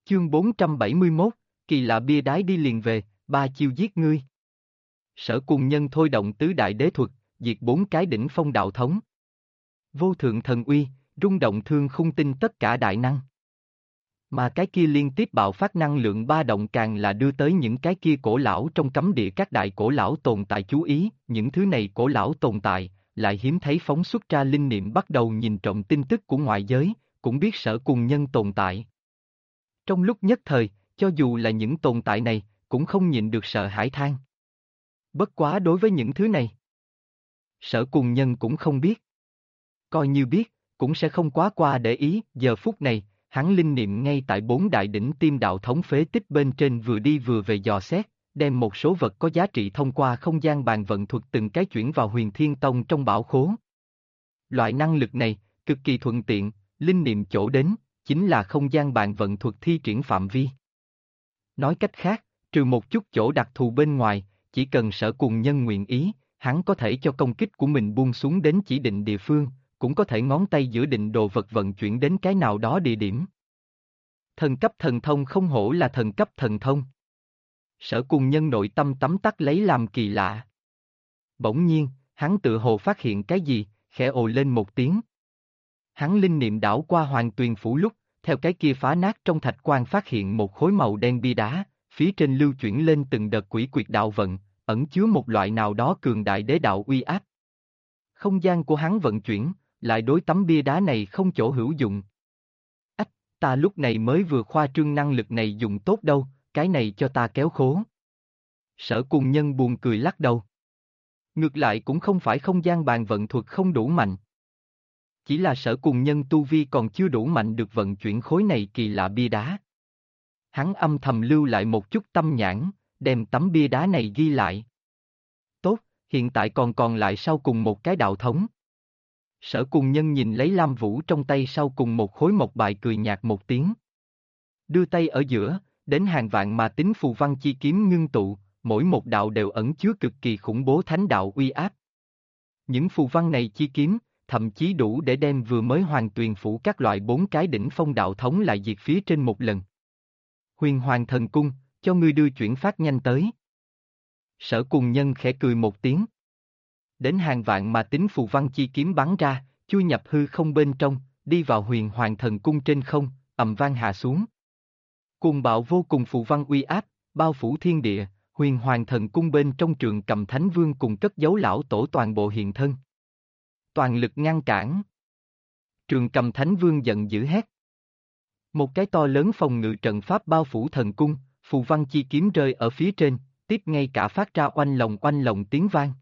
Chương 471, kỳ lạ bia đái đi liền về, 3 chiêu giết ngươi. Sở Cùng Nhân thôi động tứ đại đế thuật, diệt 4 cái đỉnh phong đạo thống. Vô thượng thần uy, rung động thương khung tinh tất cả đại năng. Mà cái kia liên tiếp bạo phát năng lượng ba động càng là đưa tới những cái kia cổ lão trong cấm địa các đại cổ lão tồn tại chú ý, những thứ này cổ lão tồn tại, lại hiếm thấy phóng xuất ra linh niệm bắt đầu nhìn trộm tin tức của ngoại giới, cũng biết Sở Cùng Nhân tồn tại. Trong lúc nhất thời, cho dù là những tồn tại này, cũng không nhịn được sợ hãi than. Bất quá đối với những thứ này, Sở Cùng Nhân cũng không biết. Coi như biết, cũng sẽ không quá qua để ý, giờ phút này, hắn linh niệm ngay tại 4 đại đỉnh Tim đạo thống phế tích bên trên vừa đi vừa về dò xét, đem một số vật có giá trị thông qua không gian bàn vận thuật từng cái chuyển vào Huyền Thiên Tông trong bảo khố. Loại năng lực này, cực kỳ thuận tiện, linh niệm chỗ đến, chính là không gian bàn vận thuật thi triển phạm vi. Nói cách khác, trừ một chút chỗ đặc thù bên ngoài, chỉ cần Sở Cùng Nhân nguyện ý, hắn có thể cho công kích của mình buông xuống đến chỉ định địa phương, cũng có thể ngón tay giữa định đồ vật vận chuyển đến cái nào đó địa điểm. Thần cấp thần thông không hổ là thần cấp thần thông. Sở Cùng Nhân nội tâm tấm tắc lấy làm kỳ lạ. Bỗng nhiên, hắn tự hồ phát hiện cái gì, khẽ ồ lên một tiếng. Hắn linh niệm đảo qua Hoàng Tuyền Phủ lúc, theo cái kia phá nát trong thạch quan phát hiện một khối màu đen bia đá, phía trên lưu chuyển lên từng đợt quỷ quyệt đạo vận, ẩn chứa một loại nào đó cường đại đế đạo uy áp. Không gian của hắn vận chuyển, lại đối tấm bia đá này không chỗ hữu dụng. Ách, ta lúc này mới vừa khoa trương năng lực này dùng tốt đâu, cái này cho ta kéo khố. Sở Cùng Nhân buồn cười lắc đầu. Ngược lại cũng không phải không gian bàn vận thuật không đủ mạnh. Chỉ là Sở Cùng Nhân tu vi còn chưa đủ mạnh được vận chuyển khối này kỳ lạ bia đá. Hắn âm thầm lưu lại một chút tâm nhãn, đem tấm bia đá này ghi lại. Tốt, hiện tại còn lại sau cùng một cái đạo thống. Sở Cùng Nhân nhìn lấy Lam Vũ trong tay sau cùng một khối mộc bài cười nhạt một tiếng. Đưa tay ở giữa, đến hàng vạn mà tính phù văn chi kiếm ngưng tụ, mỗi một đạo đều ẩn chứa cực kỳ khủng bố thánh đạo uy áp. Những phù văn này chi kiếm, thậm chí đủ để đem vừa mới Hoàng Tuyền Phủ các loại 4 cái đỉnh phong đạo thống lại diệt phía trên một lần. Huyền Hoàng Thần Cung, cho ngươi đưa chuyển phát nhanh tới. Sở Cùng Nhân khẽ cười một tiếng. Đến hàng vạn mà tính phù văn chi kiếm bắn ra, chui nhập hư không bên trong, đi vào Huyền Hoàng Thần Cung trên không, ầm vang hạ xuống. Cuồng bạo vô cùng phù văn uy áp, bao phủ thiên địa, Huyền Hoàng Thần Cung bên trong Trường Cầm Thánh Vương cùng cất giấu lão tổ toàn bộ hiện thân. Toàn lực ngăn cản. Trường Cầm Thánh Vương giận dữ hét. Một cái to lớn phòng ngự trận pháp bao phủ thần cung, phù văn chi kiếm rơi ở phía trên, tiếp ngay cả phát ra oanh lồng tiếng vang.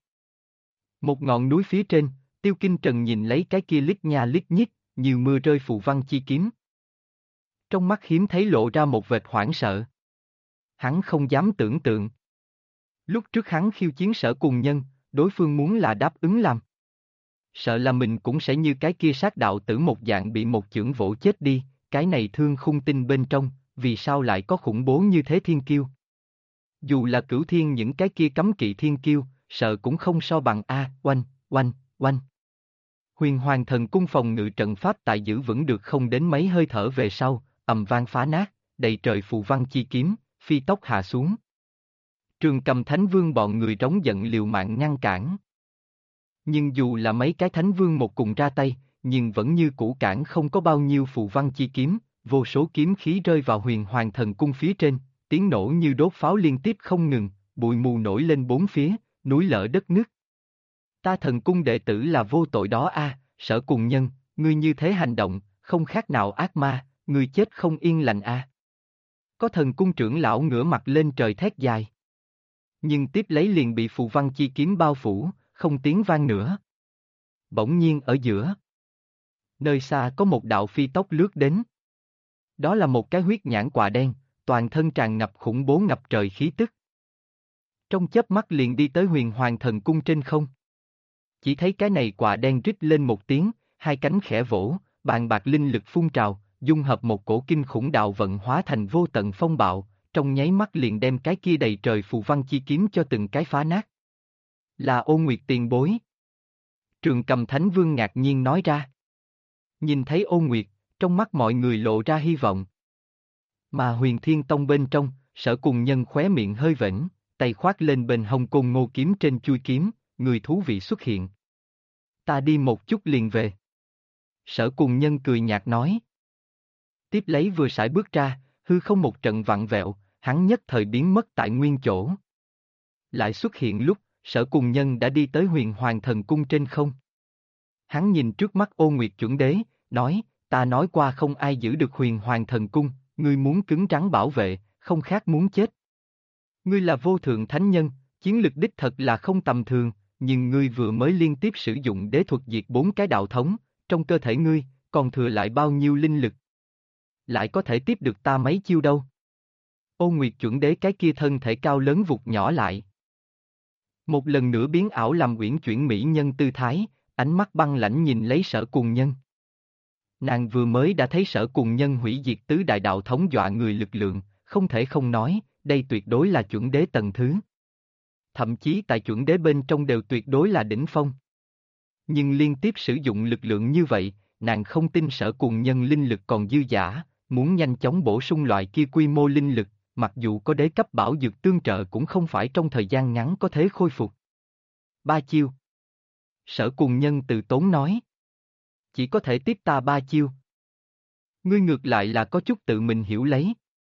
Một ngọn núi phía trên, Tiêu Kinh Trần nhìn lấy cái kia lít nha lít nhít, nhiều mưa rơi phù văn chi kiếm. Trong mắt hiếm thấy lộ ra một vệt hoảng sợ. Hắn không dám tưởng tượng. Lúc trước hắn khiêu chiến Sở Cùng Nhân, đối phương muốn là đáp ứng làm. Sợ là mình cũng sẽ như cái kia sát đạo tử một dạng bị một chưởng vỗ chết đi, cái này thương khung tinh bên trong, vì sao lại có khủng bố như thế thiên kiêu. Dù là cửu thiên những cái kia cấm kỵ thiên kiêu, sợ cũng không so bằng oanh. Huyền Hoàng Thần Cung phòng ngự trận pháp tại giữ vững được không đến mấy hơi thở về sau, ầm vang phá nát, đầy trời phù văn chi kiếm, phi tốc hạ xuống. Trường Cầm Thánh Vương bọn người trống giận liều mạng ngăn cản. Nhưng dù là mấy cái Thánh Vương một cùng ra tay, nhưng vẫn như cũ cản không có bao nhiêu phù văn chi kiếm, vô số kiếm khí rơi vào Huyền Hoàng Thần Cung phía trên, tiếng nổ như đốt pháo liên tiếp không ngừng, bụi mù nổi lên bốn phía, núi lở đất nứt. Ta Thần Cung đệ tử là vô tội đó a, Sở Cùng Nhân, ngươi như thế hành động, không khác nào ác ma, ngươi chết không yên lành a. Có Thần Cung trưởng lão ngửa mặt lên trời thét dài. Nhưng tiếp lấy liền bị phù văn chi kiếm bao phủ, không tiếng vang nữa. Bỗng nhiên ở giữa, nơi xa có một đạo phi tốc lướt đến. Đó là một cái huyết nhãn quạ đen, toàn thân tràn ngập khủng bố ngập trời khí tức. Trong chớp mắt liền đi tới Huyền Hoàng Thần Cung trên không. Chỉ thấy cái này quạ đen rít lên một tiếng, hai cánh khẽ vỗ, bàn bạc linh lực phun trào, dung hợp một cổ kinh khủng đạo vận hóa thành vô tận phong bạo, trong nháy mắt liền đem cái kia đầy trời phù văn chi kiếm cho từng cái phá nát. Là Ô Nguyệt tiền bối. Trường Cầm Thánh Vương ngạc nhiên nói ra. Nhìn thấy Ô Nguyệt, trong mắt mọi người lộ ra hy vọng. Mà Huyền Thiên Tông bên trong, Sở Cùng Nhân khóe miệng hơi vểnh, tay khoác lên bên hông côn ngô kiếm trên chui kiếm, người thú vị xuất hiện. Ta đi một chút liền về. Sở Cùng Nhân cười nhạt nói. Tiếp lấy vừa sải bước ra, hư không một trận vặn vẹo, hắn nhất thời biến mất tại nguyên chỗ. Lại xuất hiện lúc, Sở Cùng Nhân đã đi tới Huyền Hoàng Thần Cung trên không. Hắn nhìn trước mắt Ô Nguyệt Chuẩn Đế, nói, ta nói qua không ai giữ được Huyền Hoàng Thần Cung, ngươi muốn cứng rắn bảo vệ, không khác muốn chết. Ngươi là vô thượng thánh nhân, chiến lực đích thật là không tầm thường, nhưng ngươi vừa mới liên tiếp sử dụng đế thuật diệt 4 cái đạo thống, trong cơ thể ngươi, còn thừa lại bao nhiêu linh lực? Lại có thể tiếp được ta mấy chiêu đâu? Ô Nguyệt Chuẩn Đế cái kia thân thể cao lớn vụt nhỏ lại. Một lần nữa biến ảo làm uyển chuyển mỹ nhân tư thái, ánh mắt băng lãnh nhìn lấy Sở Cùng Nhân. Nàng vừa mới đã thấy Sở Cùng Nhân hủy diệt tứ đại đạo thống dọa người lực lượng, không thể không nói, đây tuyệt đối là chuẩn đế tầng thứ. Thậm chí tại chuẩn đế bên trong đều tuyệt đối là đỉnh phong. Nhưng liên tiếp sử dụng lực lượng như vậy, nàng không tin Sở Cùng Nhân linh lực còn dư dả, muốn nhanh chóng bổ sung loại kia quy mô linh lực, mặc dù có đế cấp bảo dược tương trợ cũng không phải trong thời gian ngắn có thể khôi phục. 3 chiêu. Sở Cùng Nhân từ tốn nói. Chỉ có thể tiếp ta 3 chiêu. Ngươi ngược lại là có chút tự mình hiểu lấy.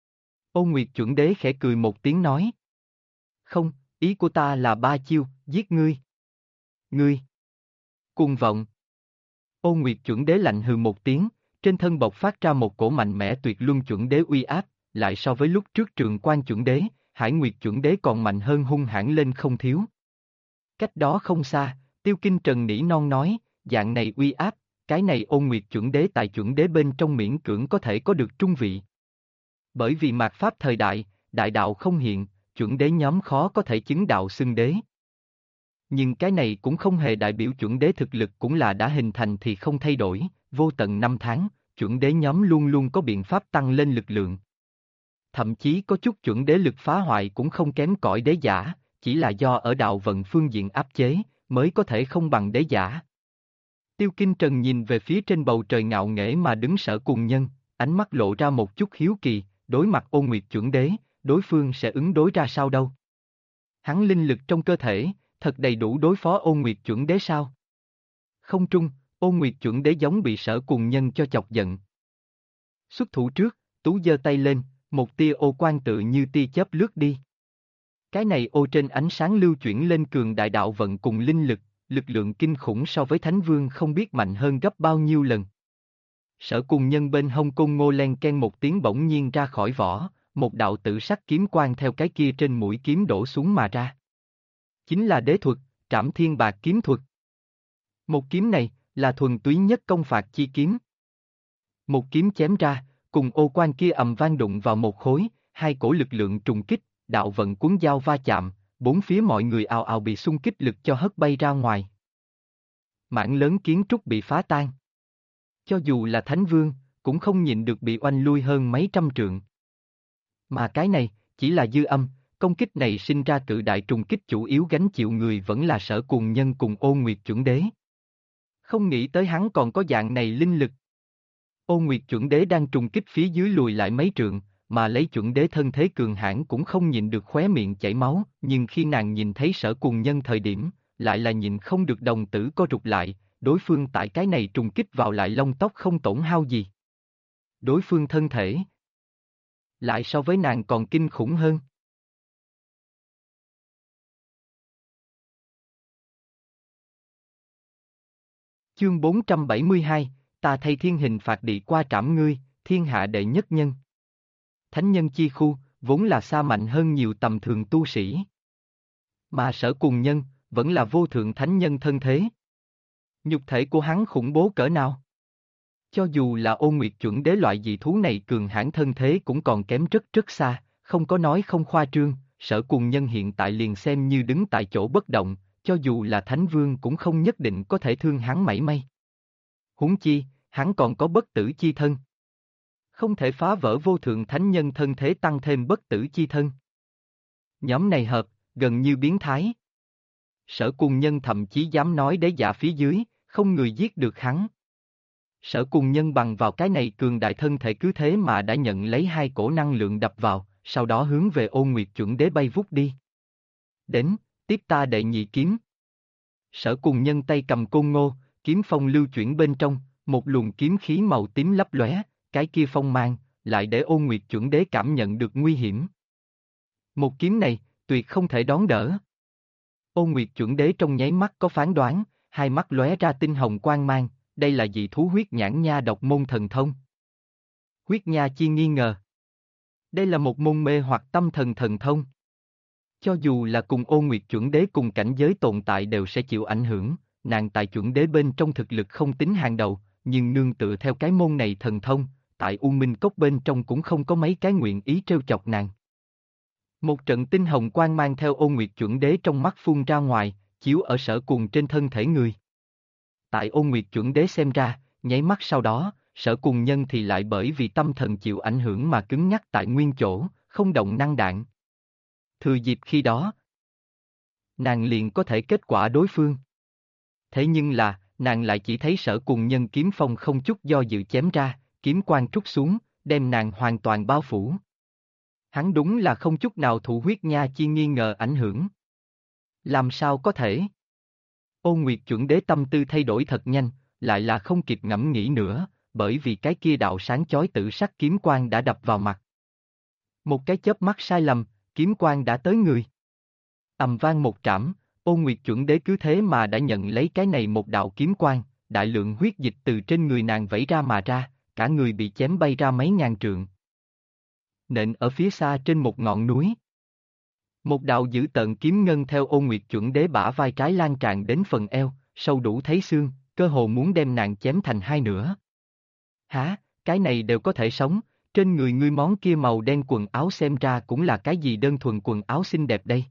Ô Nguyệt Chuẩn Đế khẽ cười một tiếng nói. Không, ý của ta là 3 chiêu, giết ngươi. Ngươi. Cuồng vọng. Ô Nguyệt Chuẩn Đế lạnh hừ một tiếng, trên thân bộc phát ra một cổ mạnh mẽ tuyệt luân chuẩn đế uy áp, lại so với lúc trước Trường Quan Chuẩn Đế, Hải Nguyệt Chuẩn Đế còn mạnh hơn hung hãn lên không thiếu. Cách đó không xa, Tiêu Kinh Trần nỉ non nói, dạng này uy áp, cái này Ô Nguyệt Chuẩn Đế tại chuẩn đế bên trong miễn cưỡng có thể có được trung vị. Bởi vì mạt pháp thời đại, đại đạo không hiện, chuẩn đế nhóm khó có thể chứng đạo xưng đế. Nhưng cái này cũng không hề đại biểu chuẩn đế thực lực cũng là đã hình thành thì không thay đổi, vô tận 5 tháng, chuẩn đế nhóm luôn luôn có biện pháp tăng lên lực lượng. Thậm chí có chút chuẩn đế lực phá hoại cũng không kém cỏi đế giả, chỉ là do ở đạo vận phương diện áp chế, mới có thể không bằng đế giả. Tiêu Kinh Trần nhìn về phía trên bầu trời ngạo nghễ mà đứng Sở Cùng Nhân, ánh mắt lộ ra một chút hiếu kỳ, đối mặt Ô Nguyệt Chuẩn Đế, đối phương sẽ ứng đối ra sao đâu? Hắn linh lực trong cơ thể, thật đầy đủ đối phó Ô Nguyệt Chuẩn Đế sao? Không trung, Ô Nguyệt Chuẩn Đế giống bị Sở Cùng Nhân cho chọc giận. Xuất thủ trước, Tú giơ tay lên, một tia ô quang tự như tia chớp lướt đi. Cái này ô trên ánh sáng lưu chuyển lên cường đại đạo vận cùng linh lực, lực lượng kinh khủng so với Thánh Vương không biết mạnh hơn gấp bao nhiêu lần. Sở Cùng Nhân bên hông côn ngô len ken một tiếng bỗng nhiên ra khỏi vỏ, một đạo tử sắc kiếm quang theo cái kia trên mũi kiếm đổ xuống mà ra. Chính là đế thuật, Trảm Thiên Bạc kiếm thuật. Một kiếm này, là thuần túy nhất công phạt chi kiếm. Một kiếm chém ra, cùng ô quang kia ầm vang đụng vào một khối, hai cổ lực lượng trùng kích, đạo vận cuốn dao va chạm, bốn phía mọi người ào ào bị xung kích lực cho hất bay ra ngoài. Mảng lớn kiến trúc bị phá tan. Cho dù là Thánh Vương, cũng không nhịn được bị oanh lui hơn mấy trăm trượng. Mà cái này, chỉ là dư âm, công kích này sinh ra cự đại trùng kích chủ yếu gánh chịu người vẫn là Sở Cùng Nhân cùng Ô Nguyệt Chuẩn Đế. Không nghĩ tới hắn còn có dạng này linh lực. Ô Nguyệt Chuẩn Đế đang trùng kích phía dưới lùi lại mấy trượng, mà lấy Chuẩn Đế thân thế cường hãn cũng không nhịn được khóe miệng chảy máu, nhưng khi nàng nhìn thấy Sở Cùng Nhân thời điểm, lại là nhịn không được đồng tử co rụt lại, đối phương tại cái này trùng kích vào lại lông tóc không tổn hao gì. Đối phương thân thể lại so với nàng còn kinh khủng hơn. Chương 472, ta thay thiên hình phạt địa qua trảm ngươi, thiên hạ đệ nhất nhân. Thánh nhân chi khu, vốn là xa mạnh hơn nhiều tầm thường tu sĩ. Mà Sở Cùng Nhân, vẫn là vô thượng thánh nhân thân thế. Nhục thể của hắn khủng bố cỡ nào? Cho dù là Ô Nguyệt Chuẩn Đế loại dị thú này cường hãn thân thế cũng còn kém rất rất xa, không có nói không khoa trương, Sở Cùng Nhân hiện tại liền xem như đứng tại chỗ bất động, cho dù là Thánh Vương cũng không nhất định có thể thương hắn mảy may. Huống chi, hắn còn có bất tử chi thân. Không thể phá vỡ vô thượng thánh nhân thân thế tăng thêm bất tử chi thân. Nhóm này hợp, gần như biến thái. Sở Cùng Nhân thậm chí dám nói đế giả phía dưới, không người giết được hắn. Sở Cùng Nhân bằng vào cái này cường đại thân thể cứ thế mà đã nhận lấy hai cổ năng lượng đập vào, sau đó hướng về Ôn Nguyệt Chuẩn Đế bay vút đi. Đến, tiếp ta đệ nhị kiếm. Sở Cùng Nhân tay cầm côn ngô, kiếm phong lưu chuyển bên trong, một luồng kiếm khí màu tím lấp lóe, cái kia phong mang, lại để Ôn Nguyệt Chuẩn Đế cảm nhận được nguy hiểm. Một kiếm này, tuyệt không thể đón đỡ. Ôn Nguyệt Chuẩn Đế trong nháy mắt có phán đoán, hai mắt lóe ra tinh hồng quang mang, đây là dị thú huyết nhãn nha độc môn thần thông. Huyết nha chi nghi ngờ. Đây là một môn mê hoặc tâm thần thần thông. Cho dù là cùng Ôn Nguyệt Chuẩn Đế cùng cảnh giới tồn tại đều sẽ chịu ảnh hưởng, nàng tại Chuẩn Đế bên trong thực lực không tính hàng đầu, nhưng nương tựa theo cái môn này thần thông, tại U Minh Cốc bên trong cũng không có mấy cái nguyện ý trêu chọc nàng. Một trận tinh hồng quang mang theo Ôn Nguyệt Chuẩn Đế trong mắt phun ra ngoài, chiếu ở Sở Cùng trên thân thể người. Tại Ôn Nguyệt Chuẩn Đế xem ra, nháy mắt sau đó, Sở Cùng Nhân thì lại bởi vì tâm thần chịu ảnh hưởng mà cứng nhắc tại nguyên chỗ, không động năng đạn. Thừa dịp khi đó, nàng liền có thể kết quả đối phương. Thế nhưng là, nàng lại chỉ thấy Sở Cùng Nhân kiếm phong không chút do dự chém ra, kiếm quang trút xuống, đem nàng hoàn toàn bao phủ. Hắn đúng là không chút nào thụ huyết nha chi nghi ngờ ảnh hưởng. Làm sao có thể? Ôn Nguyệt Chuẩn Đế tâm tư thay đổi thật nhanh, lại là không kịp ngẫm nghĩ nữa, bởi vì cái kia đạo sáng chói tử sắc kiếm quang đã đập vào mặt. Một cái chớp mắt sai lầm, kiếm quang đã tới người. Ầm vang một trảm, Ôn Nguyệt Chuẩn Đế cứ thế mà đã nhận lấy cái này một đạo kiếm quang, đại lượng huyết dịch từ trên người nàng vẩy ra mà ra, cả người bị chém bay ra mấy ngàn trượng. Nện ở phía xa trên một ngọn núi. Một đạo dữ tợn kiếm ngân theo Ôn Nguyệt Chuẩn Đế bả vai trái lan tràn đến phần eo, sâu đủ thấy xương, cơ hồ muốn đem nàng chém thành hai nửa. Hả, cái này đều có thể sống, trên người ngươi món kia màu đen quần áo xem ra cũng là cái gì đơn thuần quần áo xinh đẹp đây.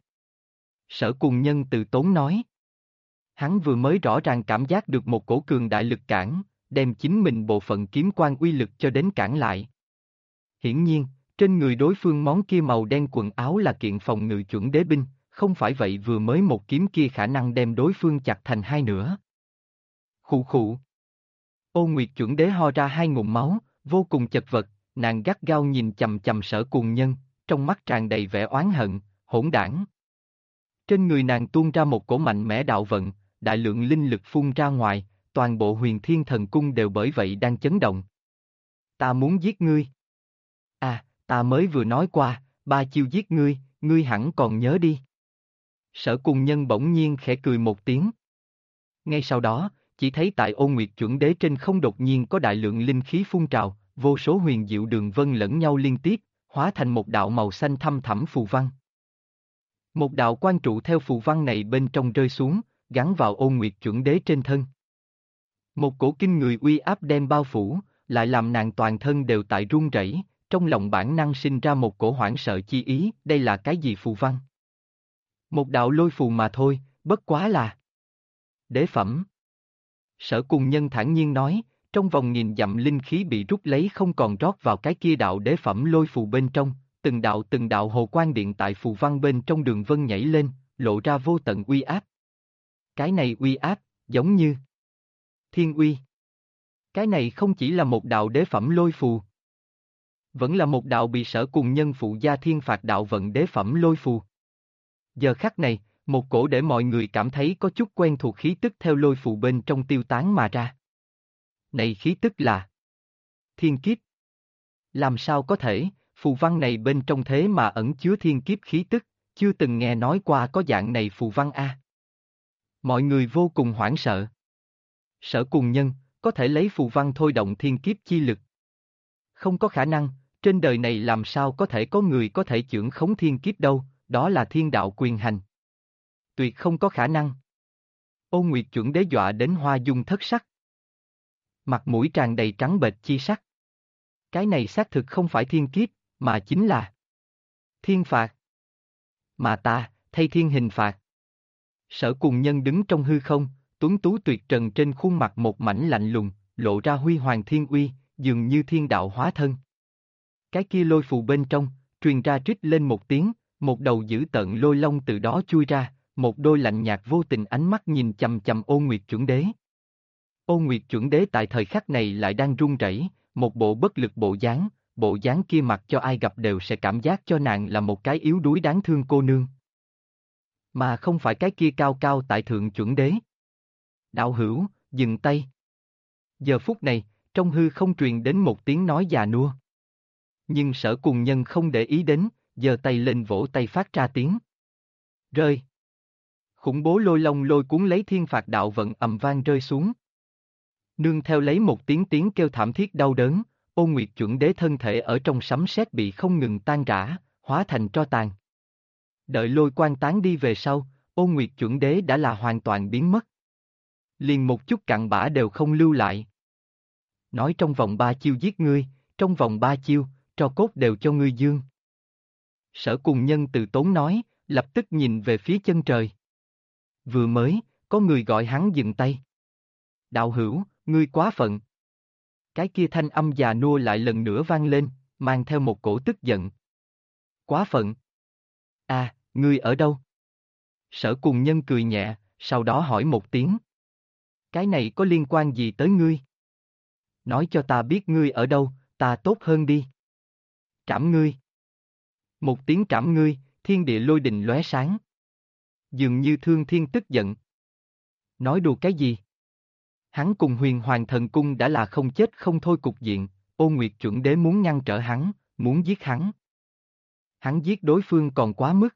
Sở Cùng Nhân từ tốn nói. Hắn vừa mới rõ ràng cảm giác được một cổ cường đại lực cản, đem chính mình bộ phận kiếm quan uy lực cho đến cản lại. Hiển nhiên, trên người đối phương món kia màu đen quần áo là kiện phòng ngự chuẩn đế binh, không phải vậy vừa mới một kiếm kia khả năng đem đối phương chặt thành hai nửa. Khụ khụ. Ôn Nguyệt Chuẩn Đế ho ra hai ngụm máu, vô cùng chật vật, nàng gắt gao nhìn chầm chầm Sở Cùng Nhân, trong mắt tràn đầy vẻ oán hận, hỗn đảng. Trên người nàng tuôn ra một cổ mạnh mẽ đạo vận, đại lượng linh lực phun ra ngoài, toàn bộ Huyền Thiên Thần Cung đều bởi vậy đang chấn động. Ta muốn giết ngươi. À, ta mới vừa nói qua, 3 chiêu giết ngươi, ngươi hẳn còn nhớ đi. Sở Cùng Nhân bỗng nhiên khẽ cười một tiếng. Ngay sau đó, chỉ thấy tại Ôn Nguyệt Chuẩn Đế trên không đột nhiên có đại lượng linh khí phun trào, vô số huyền diệu đường vân lẫn nhau liên tiếp, hóa thành một đạo màu xanh thăm thẳm phù văn. Một đạo quan trụ theo phù văn này bên trong rơi xuống, gắn vào Ôn Nguyệt Chuẩn Đế trên thân. Một cổ kinh người uy áp đem bao phủ, lại làm nàng toàn thân đều tại run rẩy, trong lòng bản năng sinh ra một cổ hoảng sợ chi ý, đây là cái gì phù văn? Một đạo lôi phù mà thôi, bất quá là đế phẩm. Sở Cùng Nhân thản nhiên nói, trong vòng nghìn dặm linh khí bị rút lấy không còn rót vào cái kia đạo đế phẩm lôi phù bên trong, từng đạo hồ quang điện tại phù văn bên trong đường vân nhảy lên, lộ ra vô tận uy áp. Cái này uy áp, giống như thiên uy. Cái này không chỉ là một đạo đế phẩm lôi phù, vẫn là một đạo bị Sở Cùng Nhân phụ gia thiên phạt đạo vận đế phẩm lôi phù. Giờ khắc này, một cổ để mọi người cảm thấy có chút quen thuộc khí tức theo lôi phù bên trong tiêu tán mà ra. Này khí tức là thiên kiếp. Làm sao có thể, phù văn này bên trong thế mà ẩn chứa thiên kiếp khí tức, chưa từng nghe nói qua có dạng này phù văn a. Mọi người vô cùng hoảng sợ. Sở Cùng Nhân, có thể lấy phù văn thôi động thiên kiếp chi lực. Không có khả năng, trên đời này làm sao có thể có người có thể chưởng khống thiên kiếp đâu, đó là thiên đạo quyền hành. Tuyệt không có khả năng. Ôn Nguyệt Chuẩn Đế dọa đến hoa dung thất sắc. Mặt mũi tràn đầy trắng bệch chi sắc. Cái này xác thực không phải thiên kiếp, mà chính là thiên phạt. Mà ta, thay thiên hình phạt. Sở Cùng Nhân đứng trong hư không, tuấn tú tuyệt trần trên khuôn mặt một mảnh lạnh lùng, lộ ra huy hoàng thiên uy, dường như thiên đạo hóa thân. Cái kia lôi phù bên trong, truyền ra rít lên một tiếng, một đầu dữ tợn lôi long từ đó chui ra, một đôi lạnh nhạt vô tình ánh mắt nhìn chầm chầm Ôn Nguyệt Chuẩn Đế. Ôn Nguyệt chuẩn đế tại thời khắc này lại đang run rẩy, một bộ bất lực bộ dáng kia mặc cho ai gặp đều sẽ cảm giác cho nàng là một cái yếu đuối đáng thương cô nương. Mà không phải cái kia cao cao tại thượng chuẩn đế. Đạo hữu, dừng tay. Giờ phút này, trong hư không truyền đến một tiếng nói già nua. Nhưng Sở Cùng Nhân không để ý đến, giơ tay lên vỗ tay phát ra tiếng. Rơi. Khủng bố lôi long lôi cuốn lấy thiên phạt đạo vận ầm vang rơi xuống. Nương theo lấy một tiếng kêu thảm thiết đau đớn, Ôn Nguyệt chuẩn đế thân thể ở trong sấm sét bị không ngừng tan rã, hóa thành tro tàn. Đợi lôi quang tán đi về sau, Ôn Nguyệt chuẩn đế đã là hoàn toàn biến mất. Liền một chút cặn bã đều không lưu lại. Nói trong vòng 3 chiêu giết ngươi, trong vòng 3 chiêu, tro cốt đều cho ngươi dương. Sở Cùng Nhân từ tốn nói, lập tức nhìn về phía chân trời. Vừa mới, có người gọi hắn dừng tay. Đạo hữu, ngươi quá phận. Cái kia thanh âm già nua lại lần nữa vang lên, mang theo một cổ tức giận. Quá phận. À, ngươi ở đâu? Sở Cùng Nhân cười nhẹ, sau đó hỏi một tiếng. Cái này có liên quan gì tới ngươi? Nói cho ta biết ngươi ở đâu, ta tốt hơn đi. Trảm ngươi. Một tiếng trảm ngươi, thiên địa lôi đình lóe sáng. Dường như Thương Thiên tức giận. Nói đùa cái gì? Hắn cùng Huyền Hoàng Thần Cung đã là không chết không thôi cục diện, Ôn Nguyệt chuẩn đế muốn ngăn trở hắn, muốn giết hắn. Hắn giết đối phương còn quá mức.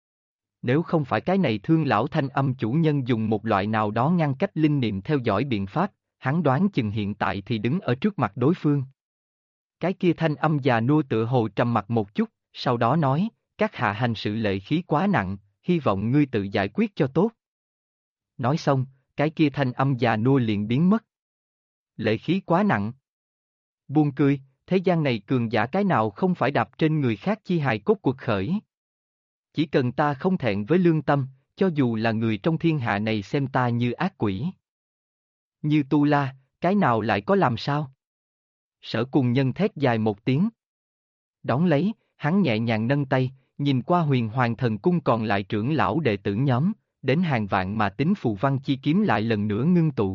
Nếu không phải cái này Thương lão thanh âm chủ nhân dùng một loại nào đó ngăn cách linh niệm theo dõi biện pháp, hắn đoán chừng hiện tại thì đứng ở trước mặt đối phương. Cái kia thanh âm già nua tựa hồ trầm mặt một chút, sau đó nói, các hạ hành sự lệ khí quá nặng, hy vọng ngươi tự giải quyết cho tốt. Nói xong, cái kia thanh âm già nua liền biến mất. Lệ khí quá nặng. Buồn cười, thế gian này cường giả cái nào không phải đạp trên người khác chi hài cốt cuộc khởi. Chỉ cần ta không thẹn với lương tâm, cho dù là người trong thiên hạ này xem ta như ác quỷ. Như Tu La, cái nào lại có làm sao? Sở Cùng Nhân thét dài một tiếng. Đón lấy, hắn nhẹ nhàng nâng tay, nhìn qua Huyền Hoàng Thần Cung còn lại trưởng lão đệ tử nhóm, đến hàng vạn mà tính phù văn chi kiếm lại lần nữa ngưng tụ.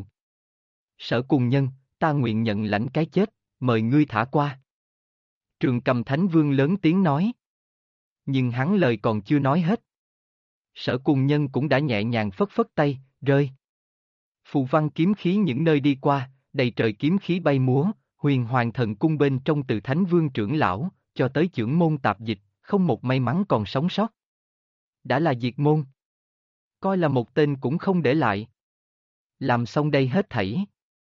Sở Cùng Nhân, ta nguyện nhận lãnh cái chết, mời ngươi thả qua. Trường Cầm Thánh Vương lớn tiếng nói. Nhưng hắn lời còn chưa nói hết. Sở Cùng Nhân cũng đã nhẹ nhàng phất phất tay, rơi. Phù văn kiếm khí những nơi đi qua, đầy trời kiếm khí bay múa, Huyền Hoàng Thần Cung bên trong từ Thánh Vương trưởng lão, cho tới chưởng môn tạp dịch, không một may mắn còn sống sót. Đã là diệt môn. Coi là một tên cũng không để lại. Làm xong đây hết thảy.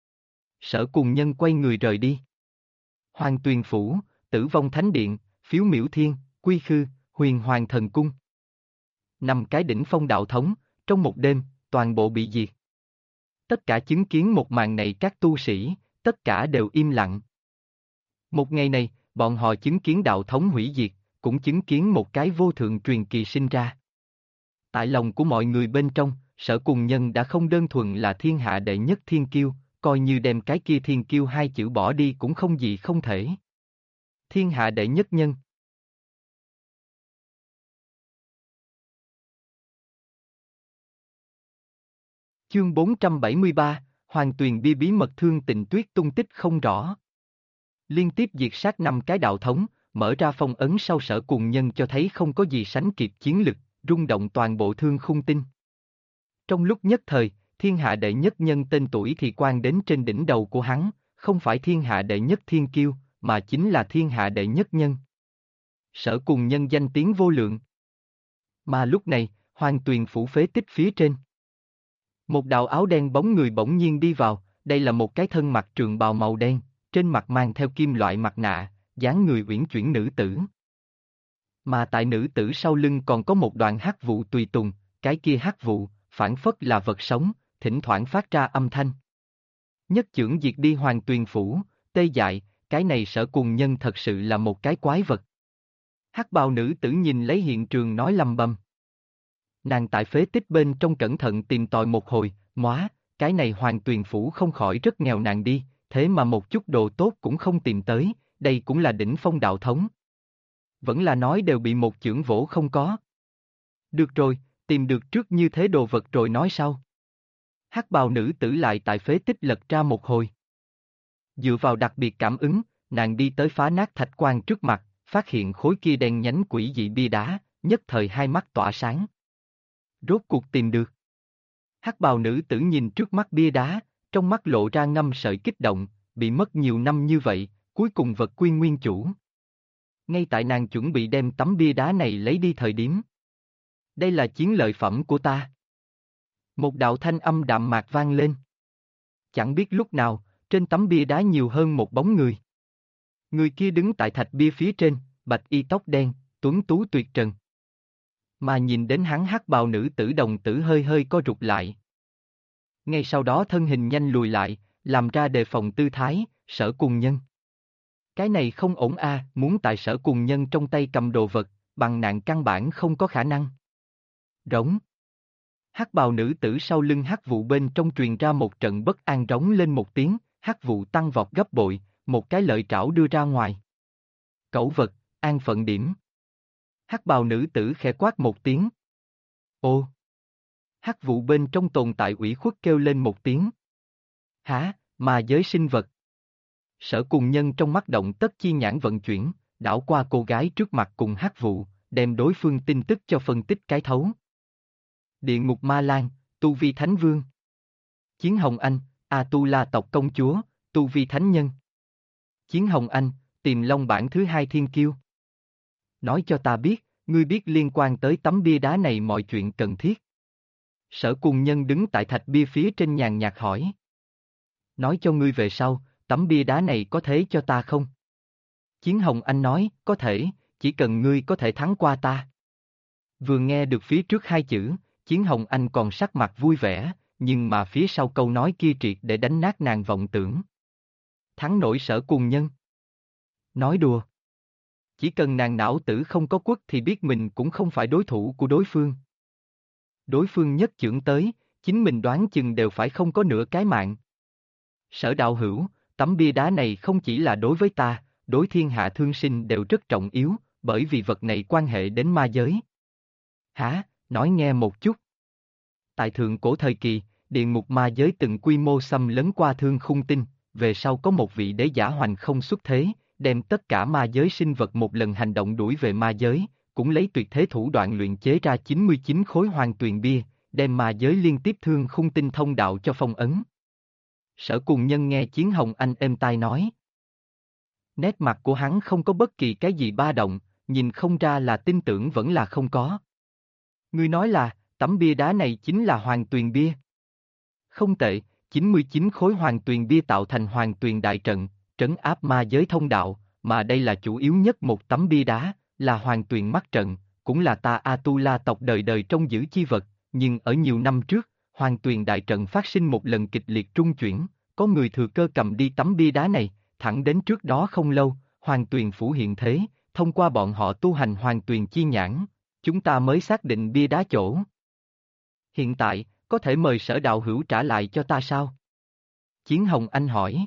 Sở Cùng Nhân quay người rời đi. Hoàng Tuyền Phủ, Tử Vong Thánh Điện, Phiếu Miểu Thiên, Quy Khư, Huyền Hoàng Thần Cung. 5 cái đỉnh phong đạo thống, trong một đêm, toàn bộ bị diệt. Tất cả chứng kiến một màn này các tu sĩ, tất cả đều im lặng. Một ngày này, bọn họ chứng kiến đạo thống hủy diệt, cũng chứng kiến một cái vô thượng truyền kỳ sinh ra. Tại lòng của mọi người bên trong, Sở Cùng Nhân đã không đơn thuần là thiên hạ đệ nhất thiên kiêu, coi như đem cái kia thiên kiêu hai chữ bỏ đi cũng không gì không thể. Thiên hạ đệ nhất nhân. Chương 473, Hoàng Tuyền Bia bí mật Thương Tình Tuyết tung tích không rõ. Liên tiếp diệt sát 5 cái đạo thống, mở ra phong ấn sau Sở Cùng Nhân cho thấy không có gì sánh kịp chiến lực, rung động toàn bộ Thương Khung Tinh. Trong lúc nhất thời, thiên hạ đệ nhất nhân tên tuổi thì quan đến trên đỉnh đầu của hắn, không phải thiên hạ đệ nhất thiên kiêu, mà chính là thiên hạ đệ nhất nhân. Sở Cùng Nhân danh tiếng vô lượng. Mà lúc này, Hoàng Tuyền Phủ phế tích phía trên. Một đạo áo đen bóng người bỗng nhiên đi vào, đây là một cái thân mặc trường bào màu đen, trên mặt mang theo kim loại mặt nạ, dáng người uyển chuyển nữ tử. Mà tại nữ tử sau lưng còn có một đoàn hắc vụ tùy tùng, cái kia hắc vụ, phản phất là vật sống, thỉnh thoảng phát ra âm thanh. Nhất chưởng diệt đi Hoàng Tuyền Phủ, tê dại, cái này Sở Cùng Nhân thật sự là một cái quái vật. Hắc bào nữ tử nhìn lấy hiện trường nói lầm bầm. Nàng tại phế tích bên trong cẩn thận tìm tòi một hồi, móa, cái này Hoàng Tuyền Phủ không khỏi rất nghèo nàn đi, thế mà một chút đồ tốt cũng không tìm tới, đây cũng là đỉnh phong đạo thống. Vẫn là nói đều bị một chưởng vỗ không có. Được rồi, tìm được trước như thế đồ vật rồi nói sau. Hắc bào nữ tử lại tại phế tích lật ra một hồi. Dựa vào đặc biệt cảm ứng, nàng đi tới phá nát thạch quan trước mặt, phát hiện khối kia đen nhánh quỷ dị bia đá, nhất thời hai mắt tỏa sáng. Rốt cuộc tìm được. Hắc bào nữ tử nhìn trước mắt bia đá, trong mắt lộ ra ngâm sợi kích động, bị mất nhiều năm như vậy, cuối cùng vật quy nguyên chủ. Ngay tại nàng chuẩn bị đem tấm bia đá này lấy đi thời điểm. Đây là chiến lợi phẩm của ta. Một đạo thanh âm đạm mạc vang lên. Chẳng biết lúc nào, trên tấm bia đá nhiều hơn một bóng người. Người kia đứng tại thạch bia phía trên, bạch y tóc đen, tuấn tú tuyệt trần. Mà nhìn đến hắn hắc bào nữ tử đồng tử hơi hơi co rụt lại. Ngay sau đó thân hình nhanh lùi lại, làm ra đề phòng tư thái, Sở Cùng Nhân. Cái này không ổn a, muốn tại Sở Cùng Nhân trong tay cầm đồ vật, bằng nạn căn bản không có khả năng. Rống. Hắc bào nữ tử sau lưng hắc vụ bên trong truyền ra một trận bất an rống lên một tiếng, hắc vụ tăng vọt gấp bội, một cái lợi trảo đưa ra ngoài. Cẩu vật, an phận điểm. Hắc bào nữ tử khẽ quát một tiếng. Ô! Hắc vụ bên trong tồn tại ủy khuất kêu lên một tiếng. Hả, mà giới sinh vật. Sở Cùng Nhân trong mắt động tất chi nhãn vận chuyển, đảo qua cô gái trước mặt cùng hắc vụ, đem đối phương tin tức cho phân tích cái thấu. Địa ngục ma lan, tu vi thánh vương. Chiến Hồng Anh, Atula tộc công chúa, tu vi thánh nhân. Chiến Hồng Anh, Tiềm Long bản thứ hai thiên kiêu. Nói cho ta biết, ngươi biết liên quan tới tấm bia đá này mọi chuyện cần thiết. Sở Cùng Nhân đứng tại thạch bia phía trên nhàn nhạt hỏi. Nói cho ngươi về sau, tấm bia đá này có thể cho ta không? Chiến Hồng Anh nói, có thể, chỉ cần ngươi có thể thắng qua ta. Vừa nghe được phía trước hai chữ, Chiến Hồng Anh còn sắc mặt vui vẻ, nhưng mà phía sau câu nói kia triệt để đánh nát nàng vọng tưởng. Thắng nổi Sở Cùng Nhân. Nói đùa. Chỉ cần nàng não tử không có quất thì biết mình cũng không phải đối thủ của đối phương. Đối phương nhất chưởng tới, chính mình đoán chừng đều phải không có nửa cái mạng. Sở đạo hữu, tấm bia đá này không chỉ là đối với ta, đối thiên hạ thương sinh đều rất trọng yếu, bởi vì vật này quan hệ đến ma giới. Hả, nói nghe một chút. Tại thượng cổ thời kỳ, địa ngục ma giới từng quy mô xâm lấn qua thương khung tinh, về sau có một vị đế giả hoành không xuất thế, đem tất cả ma giới sinh vật một lần hành động đuổi về ma giới, cũng lấy tuyệt thế thủ đoạn luyện chế ra 99 khối hoàng tuyền bia, đem ma giới liên tiếp thương khung tinh thông đạo cho phong ấn. Sở Cùng Nhân nghe Chiến Hồng Anh êm tai nói. Nét mặt của hắn không có bất kỳ cái gì ba động, nhìn không ra là tin tưởng vẫn là không có. Ngươi nói là, tấm bia đá này chính là hoàng tuyền bia. Không tệ, 99 khối hoàng tuyền bia tạo thành hoàng tuyền đại trận, trấn áp ma giới thông đạo, mà đây là chủ yếu nhất một tấm bia đá, là hoàng tuyền mắt trận, cũng là ta Atula tộc đời đời trong giữ chi vật, nhưng ở nhiều năm trước, hoàng tuyền đại trận phát sinh một lần kịch liệt trung chuyển, có người thừa cơ cầm đi tấm bia đá này, thẳng đến trước đó không lâu, hoàng tuyền phủ hiện thế, thông qua bọn họ tu hành hoàng tuyền chi nhãn, chúng ta mới xác định bia đá chỗ. Hiện tại, có thể mời Sở đạo hữu trả lại cho ta sao? Chiến Hồng Anh hỏi.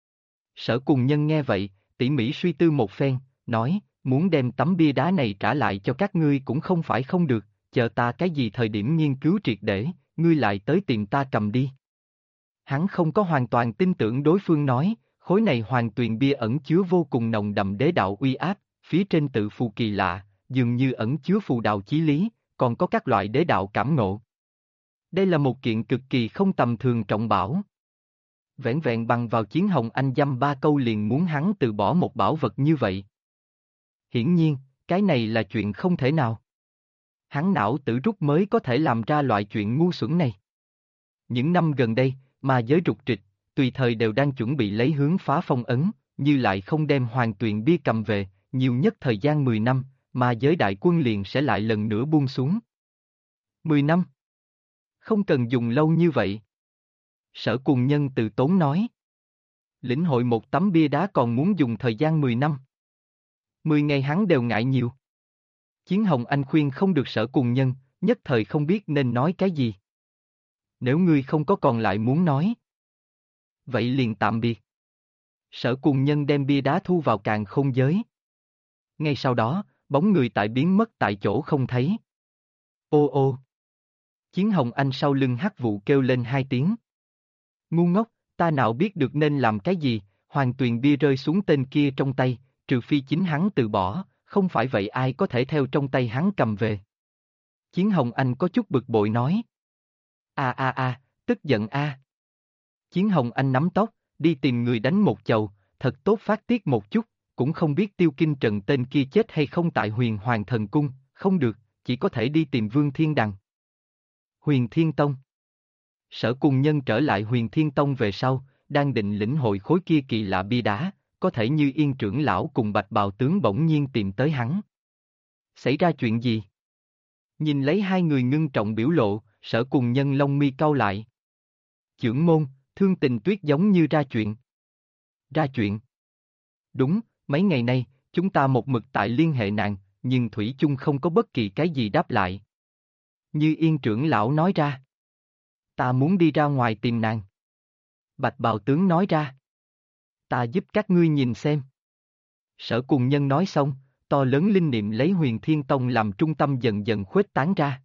Sở Cùng Nhân nghe vậy, tỉ mỉ suy tư một phen, nói, muốn đem tấm bia đá này trả lại cho các ngươi cũng không phải không được, chờ ta cái gì thời điểm nghiên cứu triệt để, ngươi lại tới tìm ta cầm đi. Hắn không có hoàn toàn tin tưởng đối phương nói, khối này hoàng tuyền bia ẩn chứa vô cùng nồng đậm đế đạo uy áp, phía trên tự phù kỳ lạ, dường như ẩn chứa phù đạo chí lý, còn có các loại đế đạo cảm ngộ. Đây là một kiện cực kỳ không tầm thường trọng bảo. Vẻn vẹn bằng vào Chiến Hồng Anh dăm ba câu liền muốn hắn từ bỏ một bảo vật như vậy. Hiển nhiên, cái này là chuyện không thể nào. Hắn não tử rút mới có thể làm ra loại chuyện ngu xuẩn này. Những năm gần đây, ma giới rục rịch, tùy thời đều đang chuẩn bị lấy hướng phá phong ấn, như lại không đem hoàng tuyền bia cầm về, nhiều nhất thời gian 10 năm, ma giới đại quân liền sẽ lại lần nữa buông xuống. 10 năm? Không cần dùng lâu như vậy. Sở Cùng Nhân từ tốn nói. Lĩnh hội một tấm bia đá còn muốn dùng thời gian 10 năm. 10 ngày hắn đều ngại nhiều. Chiến Hồng Anh khuyên không được Sở Cùng Nhân, nhất thời không biết nên nói cái gì. Nếu ngươi không có còn lại muốn nói. Vậy liền tạm biệt. Sở Cùng Nhân đem bia đá thu vào càn khôn giới. Ngay sau đó, bóng người tại biến mất tại chỗ không thấy. Ô ô. Chiến Hồng Anh sau lưng Hắc Vụ kêu lên hai tiếng. Ngu ngốc, ta nào biết được nên làm cái gì, Hoàng Tuyền bia rơi xuống tên kia trong tay, trừ phi chính hắn từ bỏ, không phải vậy ai có thể theo trong tay hắn cầm về. Chiến Hồng Anh có chút bực bội nói. Tức giận a. Chiến Hồng Anh nắm tóc, đi tìm người đánh một chầu, thật tốt phát tiết một chút, cũng không biết Tiêu Kinh Trần tên kia chết hay không tại Huyền Hoàng Thần Cung, không được, chỉ có thể đi tìm Vương Thiên Đằng. Huyền Thiên Tông. Sở Cùng Nhân trở lại Huyền Thiên Tông về sau, đang định lĩnh hội khối kia kỳ lạ bia đá, có thể Như Yên trưởng lão cùng Bạch Bào tướng bỗng nhiên tìm tới hắn. Xảy ra chuyện gì? Nhìn lấy hai người ngưng trọng biểu lộ, Sở Cùng Nhân lông mi cau lại. Chưởng môn, Thương Tình Tuyết giống như ra chuyện. Ra chuyện? Đúng, mấy ngày nay, chúng ta một mực tại liên hệ nàng, nhưng thủy chung không có bất kỳ cái gì đáp lại. Như Yên trưởng lão nói ra. Ta muốn đi ra ngoài tìm nàng. Bạch Bào tướng nói ra. Ta giúp các ngươi nhìn xem. Sở Cùng Nhân nói xong, to lớn linh niệm lấy Huyền Thiên Tông làm trung tâm dần dần khuếch tán ra.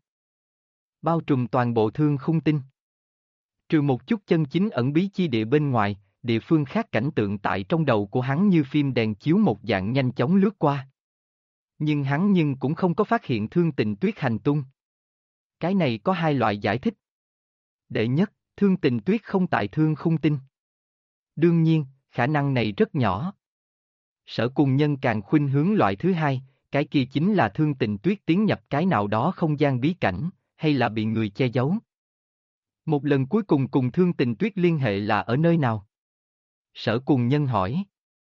Bao trùm toàn bộ thương khung tinh. Trừ một chút chân chính ẩn bí chi địa bên ngoài, địa phương khác cảnh tượng tại trong đầu của hắn như phim đèn chiếu một dạng nhanh chóng lướt qua. Nhưng hắn cũng không có phát hiện Thương Tình Tuyết hành tung. Cái này có hai loại giải thích. Đệ nhất, Thương Tình Tuyết không tại thương khung tinh. Đương nhiên, khả năng này rất nhỏ. Sở Cùng Nhân càng khuynh hướng loại thứ hai, cái kia chính là Thương Tình Tuyết tiến nhập cái nào đó không gian bí cảnh, hay là bị người che giấu. Một lần cuối cùng cùng Thương Tình Tuyết liên hệ là ở nơi nào? Sở Cùng Nhân hỏi.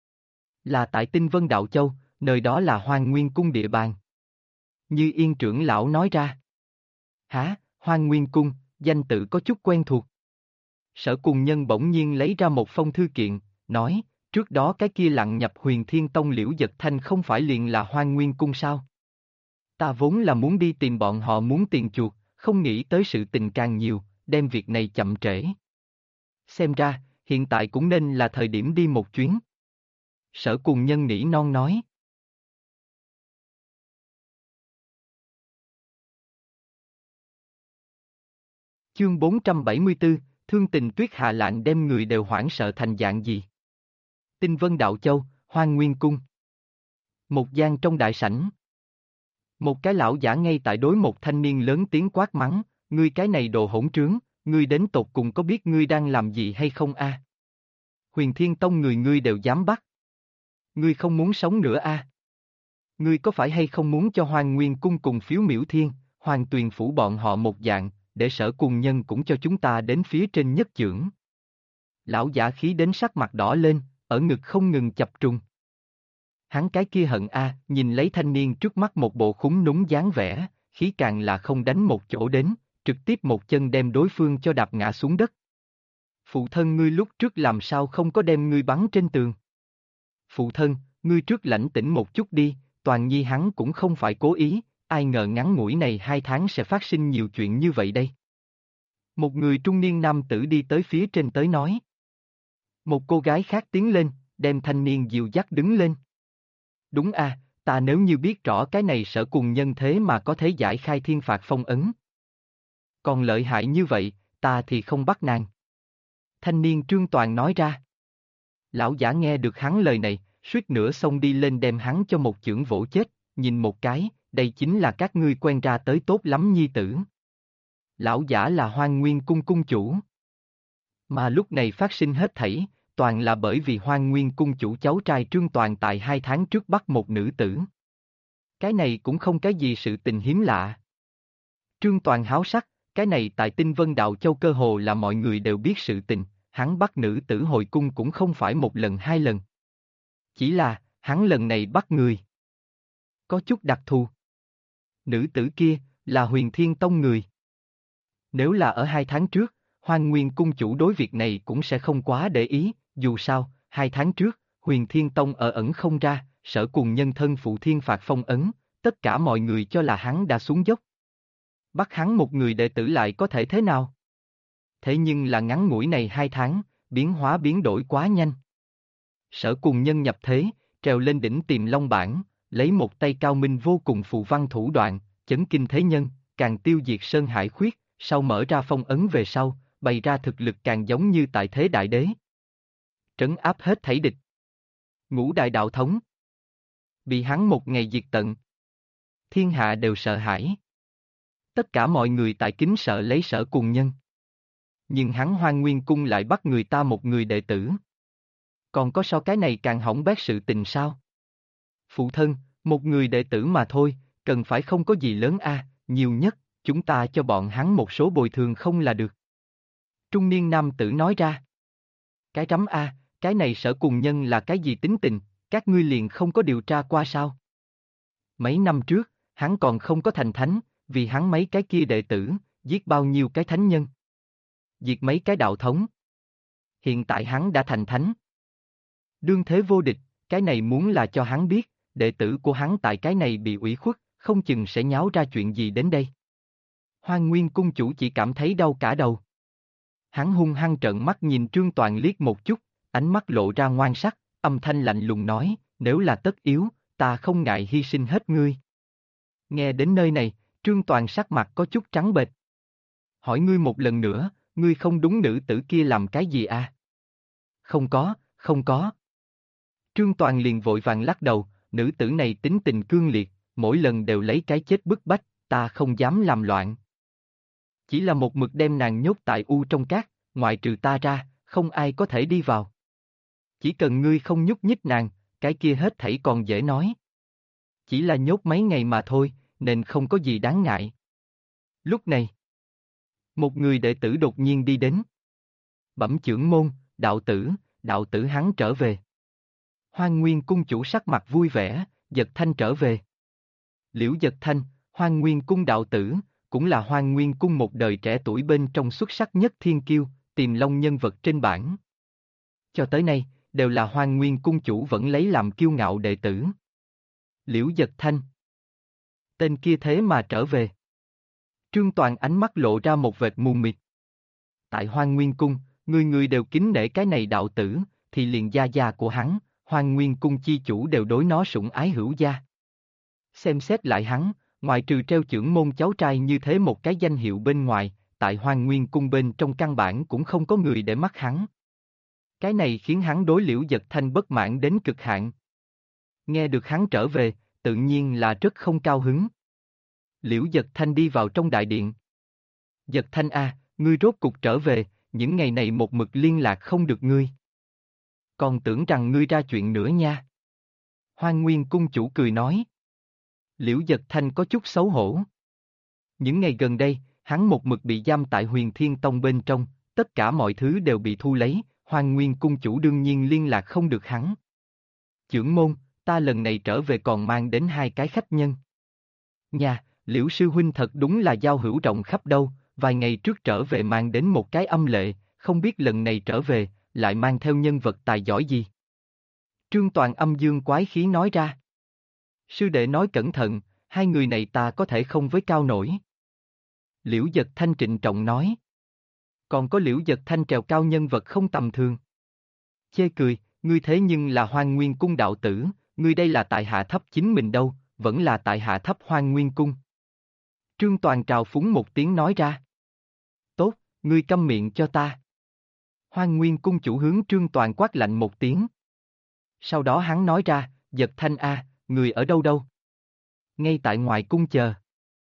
Là tại Tinh Vân Đạo Châu, nơi đó là Hoang Nguyên Cung địa bàn. Như Yên trưởng lão nói ra. Hả, Hoang Nguyên Cung, danh tự có chút quen thuộc. Sở Cùng Nhân bỗng nhiên lấy ra một phong thư kiện, nói, trước đó cái kia lặng nhập Huyền Thiên Tông Liễu Giật Thanh không phải liền là Hoang Nguyên Cung sao? Ta vốn là muốn đi tìm bọn họ muốn tiền chuộc, không nghĩ tới sự tình càng nhiều, đem việc này chậm trễ. Xem ra, hiện tại cũng nên là thời điểm đi một chuyến. Sở Cùng Nhân nỉ non nói. Chương 474, Thương Tình Tuyết hạ lạng đem người đều hoảng sợ thành dạng gì? Tinh Vân Đạo Châu, Hoang Nguyên Cung. Một gian trong đại sảnh. Một cái lão giả ngay tại đối một thanh niên lớn tiếng quát mắng, ngươi cái này đồ hỗn trướng, ngươi đến tột cùng có biết ngươi đang làm gì hay không a? Huyền Thiên Tông người ngươi đều dám bắt. Ngươi không muốn sống nữa a? Ngươi có phải hay không muốn cho Hoang Nguyên Cung cùng Phiếu Miểu Thiên, Hoàng Tuyền Phủ bọn họ một dạng, để Sở Cùng Nhân cũng cho chúng ta đến phía trên nhất chưởng. Lão giả khí đến sắc mặt đỏ lên, ở ngực không ngừng chập trùng. Hắn cái kia hận a, nhìn lấy thanh niên trước mắt một bộ khúng núng dáng vẻ, khí càng là không đánh một chỗ đến, trực tiếp một chân đem đối phương cho đạp ngã xuống đất. Phụ thân ngươi lúc trước làm sao không có đem ngươi bắn trên tường? Phụ thân, ngươi trước lãnh tĩnh một chút đi, Toàn Nhi hắn cũng không phải cố ý, ai ngờ ngắn ngủi này 2 tháng sẽ phát sinh nhiều chuyện như vậy đây. Một người trung niên nam tử đi tới phía trên tới nói. Một cô gái khác tiến lên, đem thanh niên dìu dắt đứng lên. Đúng a, ta nếu như biết rõ cái này Sở Cùng Nhân thế mà có thể giải khai thiên phạt phong ấn. Còn lợi hại như vậy, ta thì không bắt nàng. Thanh niên Trương Toàn nói ra. Lão giả nghe được hắn lời này, suýt nữa xông đi lên đem hắn cho một chưởng vỗ chết, nhìn một cái, đây chính là các ngươi quen ra tới tốt lắm nhi tử. Lão giả là Hoang Nguyên Cung cung chủ. Mà lúc này phát sinh hết thảy, toàn là bởi vì Hoang Nguyên Cung chủ cháu trai Trương Toàn tại 2 tháng trước bắt một nữ tử. Cái này cũng không cái gì sự tình hiếm lạ. Trương Toàn háo sắc, cái này tại Tinh Vân Đạo Châu cơ hồ là mọi người đều biết sự tình, hắn bắt nữ tử hồi cung cũng không phải một lần 2 lần. Chỉ là, hắn lần này bắt người. Có chút đặc thù. Nữ tử kia, là Huyền Thiên Tông người. Nếu là ở 2 tháng trước, Hoang Nguyên Cung chủ đối việc này cũng sẽ không quá để ý, dù sao, 2 tháng trước, Huyền Thiên Tông ở ẩn không ra, Sở Cùng Nhân thân phụ thiên phạt phong ấn, tất cả mọi người cho là hắn đã xuống dốc. Bắt hắn một người đệ tử lại có thể thế nào? Thế nhưng là ngắn ngủi này 2 tháng, biến hóa biến đổi quá nhanh. Sở Cùng Nhân nhập thế, trèo lên đỉnh Tiềm Long bảng, lấy một tay cao minh vô cùng phù văn thủ đoạn, chấn kinh thế nhân, càng tiêu diệt Sơn Hải Khuyết, Sau mở ra phong ấn về sau, bày ra thực lực càng giống như tại thế đại đế. Trấn áp hết thảy địch. Ngũ đại đạo thống. Bị hắn một ngày diệt tận. Thiên hạ đều sợ hãi. Tất cả mọi người tại kính sợ lấy Sở Cùng Nhân. Nhưng hắn Hoang Nguyên Cung lại bắt người ta một người đệ tử. Còn có so cái này càng hỏng bét sự tình sao? Phụ thân, một người đệ tử mà thôi, cần phải không có gì lớn a, nhiều nhất, chúng ta cho bọn hắn một số bồi thường không là được. Trung niên nam tử nói ra. Cái rắm a, cái này Sở Cùng Nhân là cái gì tính tình, các ngươi liền không có điều tra qua sao? Mấy năm trước, hắn còn không có thành thánh, vì hắn mấy cái kia đệ tử, giết bao nhiêu cái thánh nhân. Diệt mấy cái đạo thống. Hiện tại hắn đã thành thánh. Đương thế vô địch, cái này muốn là cho hắn biết, đệ tử của hắn tại cái này bị ủy khuất, không chừng sẽ nháo ra chuyện gì đến đây. Hoang Nguyên Cung chủ chỉ cảm thấy đau cả đầu. Hắn hung hăng trợn mắt nhìn Trương Toàn liếc một chút, ánh mắt lộ ra ngoan sắc, âm thanh lạnh lùng nói, nếu là tất yếu, ta không ngại hy sinh hết ngươi. Nghe đến nơi này, Trương Toàn sắc mặt có chút trắng bệch. Hỏi ngươi một lần nữa, ngươi không đúng nữ tử kia làm cái gì à? Không có, không có. Trương Toàn liền vội vàng lắc đầu, nữ tử này tính tình cương liệt, mỗi lần đều lấy cái chết bức bách, ta không dám làm loạn. Chỉ là một mực đem nàng nhốt tại u trong cát, ngoại trừ ta ra, không ai có thể đi vào. Chỉ cần ngươi không nhúc nhích nàng, cái kia hết thảy còn dễ nói. Chỉ là nhốt mấy ngày mà thôi, nên không có gì đáng ngại. Lúc này, một người đệ tử đột nhiên đi đến. Bẩm chưởng môn, đạo tử hắn trở về. Hoang Nguyên Cung chủ sắc mặt vui vẻ, Dật Thanh trở về. Liễu Dật Thanh, Hoang Nguyên Cung đạo tử, cũng là Hoang Nguyên Cung một đời trẻ tuổi bên trong xuất sắc nhất thiên kiêu, Tiềm Long nhân vật trên bảng. Cho tới nay, đều là Hoang Nguyên Cung chủ vẫn lấy làm kiêu ngạo đệ tử. Liễu Dật Thanh. Tên kia thế mà trở về. Trương Toàn ánh mắt lộ ra một vệt mù mịt. Tại Hoang Nguyên Cung, người người đều kính nể cái này đạo tử, thì liền gia gia của hắn, Hoang Nguyên Cung chi chủ đều đối nó sủng ái hữu gia. Xem xét lại hắn, ngoại trừ treo chưởng môn cháu trai như thế một cái danh hiệu bên ngoài, tại Hoang Nguyên Cung bên trong căn bản cũng không có người để mắt hắn. Cái này khiến hắn đối Liễu Dật Thanh bất mãn đến cực hạn. Nghe được hắn trở về, tự nhiên là rất không cao hứng. Liễu Dật Thanh đi vào trong đại điện. Dật Thanh a, ngươi rốt cục trở về, những ngày này một mực liên lạc không được ngươi. Còn tưởng rằng ngươi ra chuyện nữa nha. Hoang Nguyên Cung chủ cười nói. Liễu Dật Thanh có chút xấu hổ. Những ngày gần đây, hắn một mực bị giam tại Huyền Thiên Tông bên trong, tất cả mọi thứ đều bị thu lấy, Hoang Nguyên Cung chủ đương nhiên liên lạc không được hắn. Chưởng môn, ta lần này trở về còn mang đến 2 cái khách nhân. Nha, Liễu sư huynh thật đúng là giao hữu rộng khắp đâu, vài ngày trước trở về mang đến một cái âm lệ, không biết lần này trở về, lại mang theo nhân vật tài giỏi gì. Trương Toàn âm dương quái khí nói ra. Sư đệ nói cẩn thận, 2 người này ta có thể không với cao nổi. Liễu Dật Thanh trịnh trọng nói. Còn có Liễu Dật Thanh trèo cao nhân vật không tầm thường. Chê cười, ngươi thế nhưng là Hoang Nguyên Cung đạo tử, ngươi đây là tại hạ thấp chính mình đâu, vẫn là tại hạ thấp Hoang Nguyên Cung. Trương Toàn trào phúng một tiếng nói ra. Tốt, ngươi câm miệng cho ta. Hoang Nguyên Cung chủ hướng Trương Toàn quát lạnh một tiếng. Sau đó hắn nói ra, Dật Thanh a, người ở đâu đâu? Ngay tại ngoài cung chờ.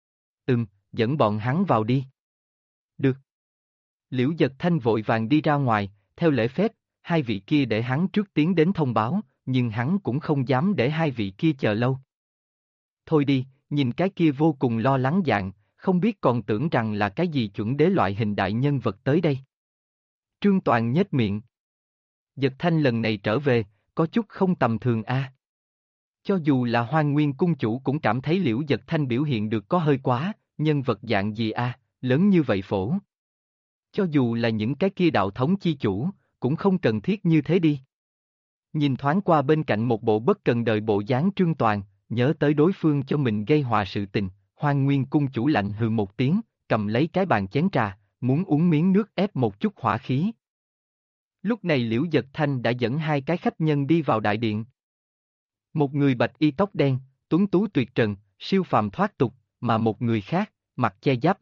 Dẫn bọn hắn vào đi. Được. Liễu Dật Thanh vội vàng đi ra ngoài, theo lễ phép, 2 vị kia để hắn trước tiến đến thông báo, nhưng hắn cũng không dám để 2 vị kia chờ lâu. Thôi đi, nhìn cái kia vô cùng lo lắng dạng, không biết còn tưởng rằng là cái gì chuẩn đế loại hình đại nhân vật tới đây. Trương Toàn nhếch miệng. Dật Thanh lần này trở về, có chút không tầm thường a. Cho dù là Hoang Nguyên Cung chủ cũng cảm thấy Liễu Dật Thanh biểu hiện được có hơi quá, nhân vật dạng gì a, lớn như vậy phổ. Cho dù là những cái kia đạo thống chi chủ, cũng không cần thiết như thế đi. Nhìn thoáng qua bên cạnh một bộ bất cần đời bộ dáng Trương Toàn, nhớ tới đối phương cho mình gây họa sự tình, Hoang Nguyên Cung chủ lạnh hừ một tiếng, cầm lấy cái bàn chén trà, muốn uống miếng nước ép một chút hỏa khí. Lúc này Liễu Dật Thanh đã dẫn 2 cái khách nhân đi vào đại điện. Một người bạch y tóc đen, tuấn tú tuyệt trần, siêu phàm thoát tục, mà một người khác, mặt che giáp mặt,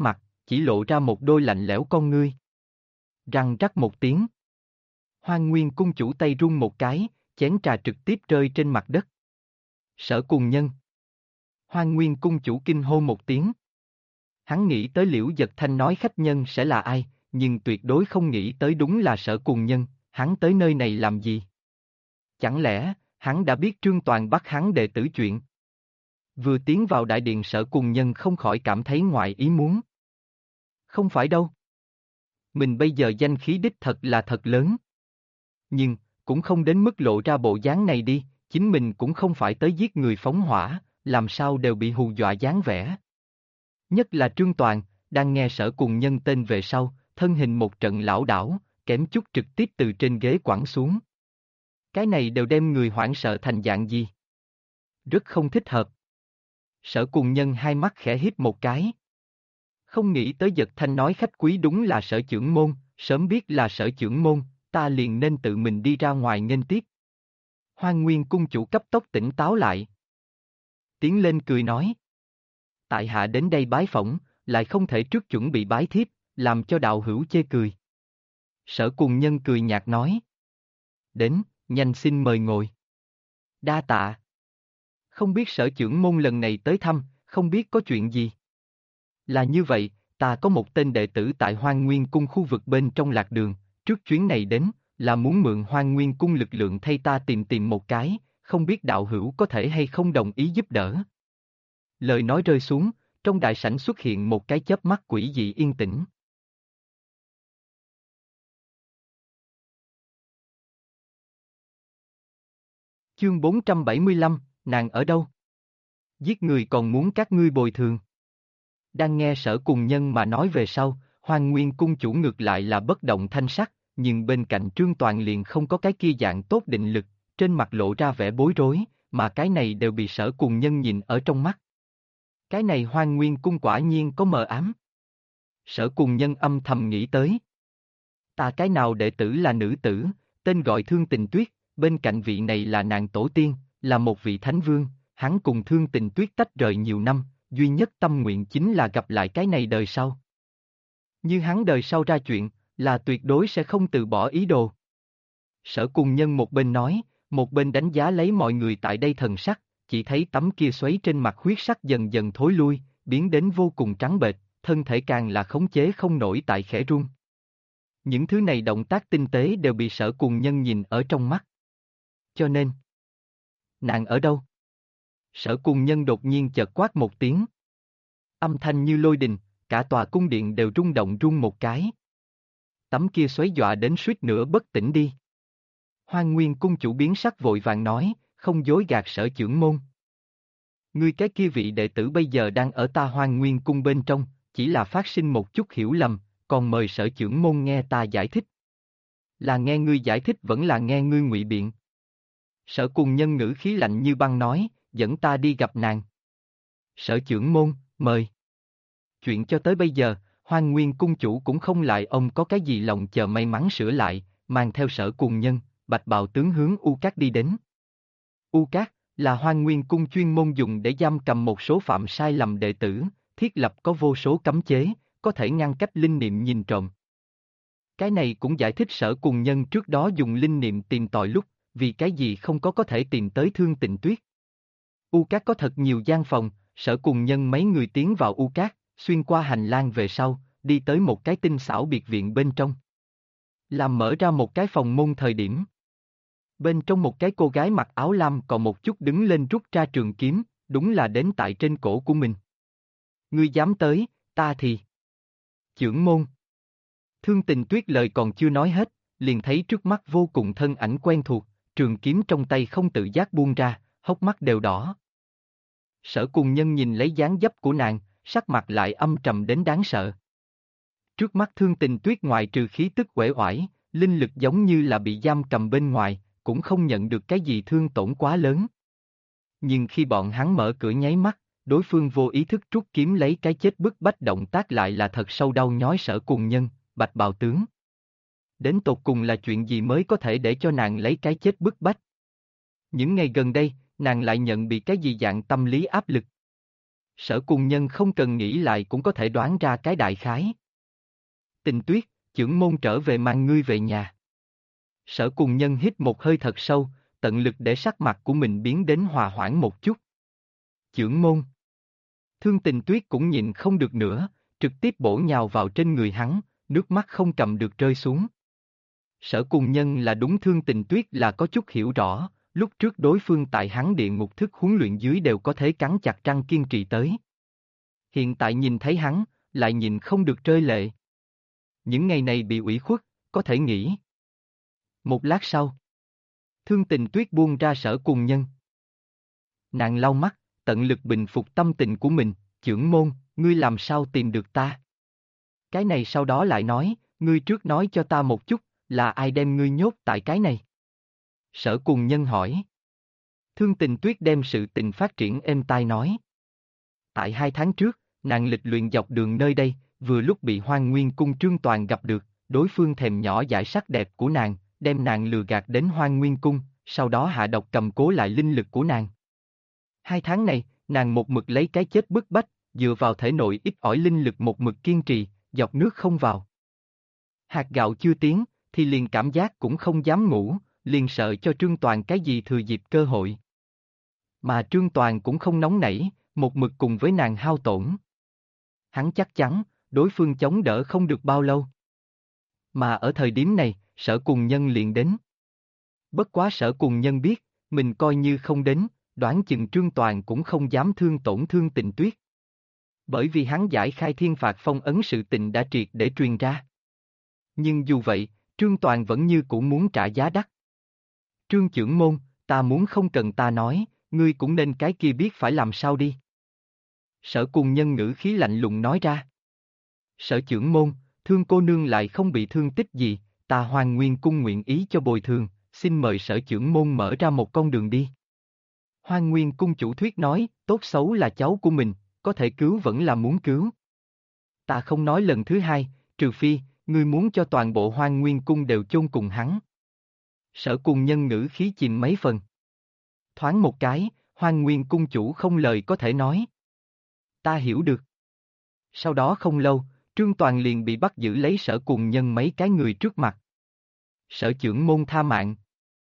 chỉ lộ ra một đôi lạnh lẽo con ngươi. Răng rắc một tiếng. Hoang Nguyên cung chủ tay run một cái, chén trà trực tiếp rơi trên mặt đất. Sở Cùng Nhân. Hoang Nguyên cung chủ kinh hô một tiếng. Hắn nghĩ tới Liễu Giật Thanh nói khách nhân sẽ là ai, nhưng tuyệt đối không nghĩ tới đúng là Sở Cùng Nhân, hắn tới nơi này làm gì? Chẳng lẽ, hắn đã biết Trương Toàn bắt hắn đệ tử chuyện? Vừa tiến vào đại điện Sở Cùng Nhân không khỏi cảm thấy ngoài ý muốn. Không phải đâu. Mình bây giờ danh khí đích thật là thật lớn. Nhưng, cũng không đến mức lộ ra bộ dáng này đi, chính mình cũng không phải tới giết người phóng hỏa, làm sao đều bị hù dọa dáng vẻ. Nhất là Trương Toàn, đang nghe Sở Cùng Nhân tên về sau, thân hình một trận lảo đảo, kém chút trực tiếp từ trên ghế quẳng xuống. Cái này đều đem người hoảng sợ thành dạng gì? Rất không thích hợp. Sở Cùng Nhân hai mắt khẽ híp một cái. Không nghĩ tới Giật Thanh nói khách quý đúng là Sở trưởng môn, sớm biết là Sở trưởng môn, ta liền nên tự mình đi ra ngoài nghênh tiếp. Hoang Nguyên cung chủ cấp tốc tỉnh táo lại. Tiến lên cười nói. Tại hạ đến đây bái phỏng, lại không thể trước chuẩn bị bái thiếp, làm cho đạo hữu chê cười. Sở Cùng Nhân cười nhạt nói. Đến, nhanh xin mời ngồi. Đa tạ. Không biết sở trưởng môn lần này tới thăm, không biết có chuyện gì. Là như vậy, ta có một tên đệ tử tại Hoang Nguyên cung khu vực bên trong lạc đường, trước chuyến này đến, là muốn mượn Hoang Nguyên cung lực lượng thay ta tìm một cái, không biết đạo hữu có thể hay không đồng ý giúp đỡ. Lời nói rơi xuống, trong đại sảnh xuất hiện một cái chớp mắt quỷ dị yên tĩnh. Chương 475, nàng ở đâu? Giết người còn muốn các ngươi bồi thường. Đang nghe Sở Cùng Nhân mà nói về sau, Hoang Nguyên cung chủ ngược lại là bất động thanh sắc, nhưng bên cạnh Trương Toàn liền không có cái kia dạng tốt định lực, trên mặt lộ ra vẻ bối rối, mà cái này đều bị Sở Cùng Nhân nhìn ở trong mắt. Cái này Hoang Nguyên cung quả nhiên có mờ ám. Sở Cùng Nhân âm thầm nghĩ tới. Ta cái nào đệ tử là nữ tử, tên gọi Thương Tình Tuyết, bên cạnh vị này là nàng tổ tiên, là một vị thánh vương, hắn cùng Thương Tình Tuyết tách rời nhiều năm, duy nhất tâm nguyện chính là gặp lại cái này đời sau. Như hắn đời sau ra chuyện, là tuyệt đối sẽ không từ bỏ ý đồ. Sở Cùng Nhân một bên nói, một bên đánh giá lấy mọi người tại đây thần sắc, chỉ thấy tấm kia xoáy trên mặt huyết sắc dần dần thối lui, biến đến vô cùng trắng bệch, thân thể càng là khống chế không nổi tại khẽ run. Những thứ này động tác tinh tế đều bị Sở Cùng Nhân nhìn ở trong mắt. Cho nên, nàng ở đâu? Sở Cùng Nhân đột nhiên chợt quát một tiếng. Âm thanh như lôi đình, cả tòa cung điện đều rung động rung một cái. Tấm kia xoáy dọa đến suýt nữa bất tỉnh đi. Hoang Nguyên cung chủ biến sắc vội vàng nói, không dối gạt Sở trưởng môn. Ngươi cái kia vị đệ tử bây giờ đang ở ta Hoang Nguyên cung bên trong, chỉ là phát sinh một chút hiểu lầm, còn mời Sở trưởng môn nghe ta giải thích. Là nghe ngươi giải thích vẫn là nghe ngươi ngụy biện. Sở Cùng Nhân ngữ khí lạnh như băng nói, dẫn ta đi gặp nàng. Sở trưởng môn, mời. Chuyện cho tới bây giờ, Hoang Nguyên cung chủ cũng không lại ông có cái gì lòng chờ may mắn sửa lại, mang theo Sở Cùng Nhân, bạch bào tướng hướng U Cát đi đến. U Cát là Hoang Nguyên cung chuyên môn dùng để giam cầm một số phạm sai lầm đệ tử, thiết lập có vô số cấm chế, có thể ngăn cách linh niệm nhìn trộm. Cái này cũng giải thích Sở Cùng Nhân trước đó dùng linh niệm tìm tòi lúc, vì cái gì không có thể tìm tới Thương Tình Tuyết. U Cát có thật nhiều gian phòng, Sở Cùng Nhân mấy người tiến vào U Cát, xuyên qua hành lang về sau, đi tới một cái tinh xảo biệt viện bên trong. Làm mở ra một cái phòng môn thời điểm. Bên trong một cái cô gái mặc áo lam còn một chút đứng lên rút ra trường kiếm, đúng là đến tại trên cổ của mình. Ngươi dám tới, ta thì... Chưởng môn. Thương Tình Tuyết lời còn chưa nói hết, liền thấy trước mắt vô cùng thân ảnh quen thuộc, trường kiếm trong tay không tự giác buông ra, hốc mắt đều đỏ. Sở Cùng Nhân nhìn lấy dáng dấp của nàng, sắc mặt lại âm trầm đến đáng sợ. Trước mắt Thương Tình Tuyết ngoại trừ khí tức uể oải, linh lực giống như là bị giam cầm bên ngoài, cũng không nhận được cái gì thương tổn quá lớn. Nhưng khi bọn hắn mở cửa nháy mắt, đối phương vô ý thức rút kiếm lấy cái chết bức bách động tác lại là thật sâu đau nhói Sở Cùng Nhân, bạch bào tướng. Đến tột cùng là chuyện gì mới có thể để cho nàng lấy cái chết bức bách? Những ngày gần đây, nàng lại nhận bị cái gì dạng tâm lý áp lực? Sở Cùng Nhân không cần nghĩ lại cũng có thể đoán ra cái đại khái. Tình Tuyết, chưởng môn trở về mang ngươi về nhà. Sở Cùng Nhân hít một hơi thật sâu, tận lực để sắc mặt của mình biến đến hòa hoãn một chút. Chưởng môn. Thương Tình Tuyết cũng nhịn không được nữa, trực tiếp bổ nhào vào trên người hắn, nước mắt không cầm được rơi xuống. Sở Cùng Nhân là đúng Thương Tình Tuyết là có chút hiểu rõ, lúc trước đối phương tại hắn địa ngục thức huấn luyện dưới đều có thể cắn chặt răng kiên trì tới. Hiện tại nhìn thấy hắn, lại nhìn không được rơi lệ. Những ngày này bị ủy khuất, có thể nghĩ. Một lát sau, Thương Tình Tuyết buông ra Sở Cùng Nhân. Nàng lau mắt, tận lực bình phục tâm tình của mình, chưởng môn, ngươi làm sao tìm được ta? Cái này sau đó lại nói, ngươi trước nói cho ta một chút, là ai đem ngươi nhốt tại cái này? Sở Cùng Nhân hỏi. Thương Tình Tuyết đem sự tình phát triển êm tai nói. Tại 2 tháng trước, nàng lịch luyện dọc đường nơi đây, vừa lúc bị Hoang Nguyên Cung Trương Toàn gặp được, đối phương thèm nhỏ dại sắc đẹp của nàng, đem nàng lừa gạt đến Hoang Nguyên Cung, sau đó hạ độc cầm cố lại linh lực của nàng. 2 tháng này, nàng một mực lấy cái chết bức bách, dựa vào thể nội ít ỏi linh lực một mực kiên trì, dọc nước không vào. Hạt gạo chưa tiến, thì liền cảm giác cũng không dám ngủ, liền sợ cho Trương Toàn cái gì thừa dịp cơ hội. Mà Trương Toàn cũng không nóng nảy, một mực cùng với nàng hao tổn. Hắn chắc chắn, đối phương chống đỡ không được bao lâu. Mà ở thời điểm này, Sở Cùng Nhân liền đến. Bất quá Sở Cùng Nhân biết, mình coi như không đến, đoán chừng Trương Toàn cũng không dám thương tổn Thương Tình Tuyết. Bởi vì hắn giải khai thiên phạt phong ấn sự tình đã triệt để truyền ra. Nhưng dù vậy, Trương Toàn vẫn như cũ muốn trả giá đắt. Trương chưởng môn, ta muốn không cần ta nói, ngươi cũng nên cái kia biết phải làm sao đi. Sở Cùng Nhân ngữ khí lạnh lùng nói ra. Sở chưởng môn, Thương cô nương lại không bị thương tích gì, ta Hoang Nguyên Cung nguyện ý cho bồi thường, xin mời Sở chưởng môn mở ra một con đường đi. Hoang Nguyên Cung chủ thuyết nói, tốt xấu là cháu của mình, có thể cứu vẫn là muốn cứu. Ta không nói lần thứ hai, trừ phi, ngươi muốn cho toàn bộ Hoang Nguyên Cung đều chôn cùng hắn. Sở Cùng Nhân ngữ khí chìm mấy phần. Thoáng một cái, Hoang Nguyên Cung chủ không lời có thể nói. Ta hiểu được. Sau đó không lâu, Trương Toàn liền bị bắt giữ lấy Sở Cùng Nhân mấy cái người trước mặt. Sở chưởng môn tha mạng.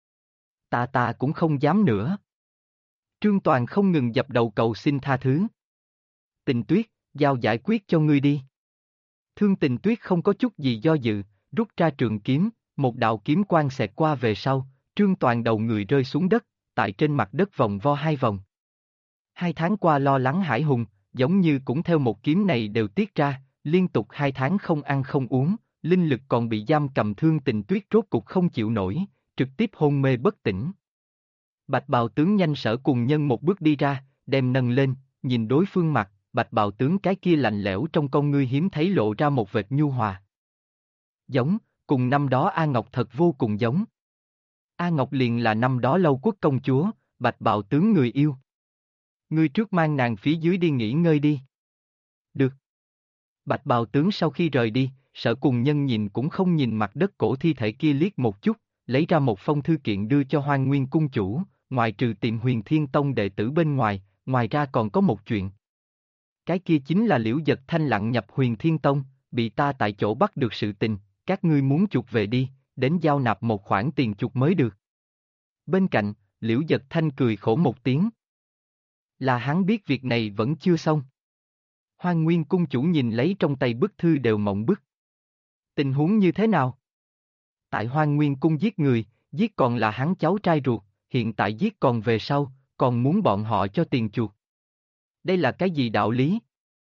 Ta cũng không dám nữa. Trương Toàn không ngừng dập đầu cầu xin tha thứ. Tình Tuyết, giao giải quyết cho ngươi đi. Thương Tình Tuyết không có chút gì do dự, rút ra trường kiếm, một đạo kiếm quang xẹt qua về sau, Trương Toàn đầu người rơi xuống đất, tại trên mặt đất vòng vo 2 vòng. 2 tháng qua lo lắng hải hùng, giống như cũng theo một kiếm này đều tiết ra, liên tục 2 tháng không ăn không uống, linh lực còn bị giam cầm. Thương Tình Tuyết rốt cục không chịu nổi, trực tiếp hôn mê bất tỉnh. Bạch bào tướng nhanh Sở Cùng Nhân một bước đi ra, đem nâng lên, nhìn đối phương mặt, bạch bào tướng cái kia lạnh lẽo trong con ngươi hiếm thấy lộ ra một vệt nhu hòa. Giống, cùng năm đó A Ngọc thật vô cùng giống. A Ngọc liền là năm đó Lâu Quốc công chúa, bạch bào tướng người yêu. Ngươi trước mang nàng phía dưới đi nghỉ ngơi đi. Được. Bạch bào tướng sau khi rời đi, Sở Cùng Nhân nhìn cũng không nhìn mặt đất cổ thi thể kia liếc một chút, lấy ra một phong thư kiện đưa cho Hoang Nguyên Cung chủ, ngoài trừ tìm Huyền Thiên Tông đệ tử bên ngoài, ngoài ra còn có một chuyện. Cái kia chính là Liễu Dật Thanh lặng nhập Huyền Thiên Tông, bị ta tại chỗ bắt được sự tình, các ngươi muốn chuộc về đi, đến giao nạp một khoản tiền chuộc mới được. Bên cạnh, Liễu Dật Thanh cười khổ một tiếng. Là hắn biết việc này vẫn chưa xong. Hoang Nguyên Cung chủ nhìn lấy trong tay bức thư đều mộng bức. Tình huống như thế nào? Tại Hoang Nguyên Cung giết người, giết còn là hắn cháu trai ruột, hiện tại giết còn về sau, còn muốn bọn họ cho tiền chuộc. Đây là cái gì đạo lý?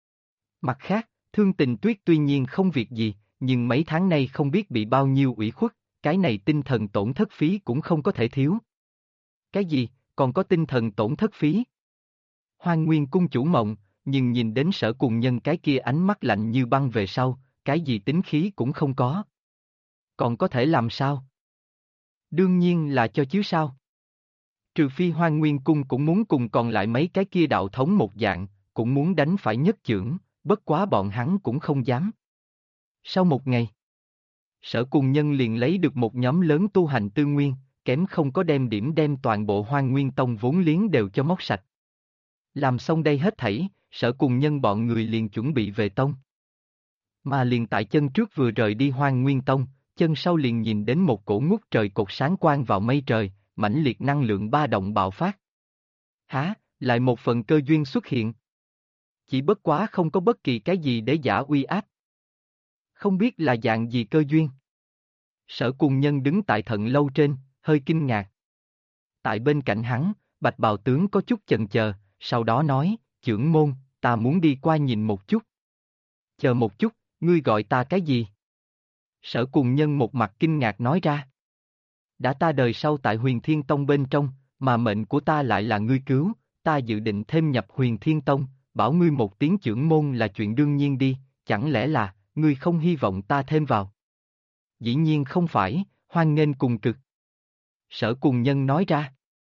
Mặt khác, Thương Tình Tuyết tuy nhiên không việc gì, nhưng mấy tháng nay không biết bị bao nhiêu ủy khuất, cái này tinh thần tổn thất phí cũng không có thể thiếu. Cái gì, còn có tinh thần tổn thất phí? Hoang Nguyên Cung chủ mộng, nhưng nhìn đến Sở Cùng Nhân cái kia ánh mắt lạnh như băng về sau, cái gì tính khí cũng không có. Còn có thể làm sao? Đương nhiên là cho chứ sao? Trừ phi Hoang Nguyên Cung cũng muốn cùng còn lại mấy cái kia đạo thống một dạng, cũng muốn đánh phải nhất chưởng, bất quá bọn hắn cũng không dám. Sau một ngày, Sở Cùng Nhân liền lấy được một nhóm lớn tu hành tư nguyên, kém không có đem toàn bộ Hoang Nguyên Tông vốn liếng đều cho móc sạch. Làm xong đây hết thảy, Sở Cùng Nhân bọn người liền chuẩn bị về tông. Mà liền tại chân trước vừa rời đi Hoang Nguyên Tông, chân sau liền nhìn đến một cổ ngút trời cột sáng quang vào mây trời, mãnh liệt năng lượng ba động bạo phát. Há, lại một phần cơ duyên xuất hiện. Chỉ bất quá không có bất kỳ cái gì để giả uy áp. Không biết là dạng gì cơ duyên. Sở Cùng Nhân đứng tại thận lâu trên, hơi kinh ngạc. Tại bên cạnh hắn, Bạch Bào tướng có chút chần chờ, sau đó nói, trưởng môn, ta muốn đi qua nhìn một chút. Chờ một chút, ngươi gọi ta cái gì? Sở Cùng Nhân một mặt kinh ngạc nói ra. Đã ta đời sau tại Huyền Thiên Tông bên trong, mà mệnh của ta lại là ngươi cứu, ta dự định thêm nhập Huyền Thiên Tông, bảo ngươi một tiếng trưởng môn là chuyện đương nhiên đi, chẳng lẽ là, ngươi không hy vọng ta thêm vào? Dĩ nhiên không phải, hoan nghênh cùng cực. Sở Cùng Nhân nói ra.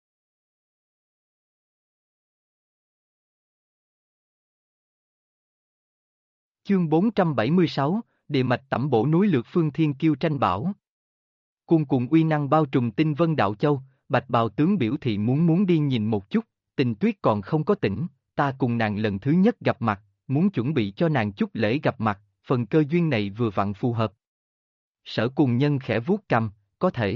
Chương 476, Địa mạch tẩm bổ núi Lược Phương Thiên Kiêu tranh bảo. Cuồn cuộn uy năng bao trùm Tinh Vân Đạo Châu, Bạch Bào tướng biểu thị muốn đi nhìn một chút, Tình Tuyết còn không có tỉnh, ta cùng nàng lần thứ nhất gặp mặt, muốn chuẩn bị cho nàng chút lễ gặp mặt, phần cơ duyên này vừa vặn phù hợp. Sở Cùng Nhân khẽ vuốt cằm, có thể.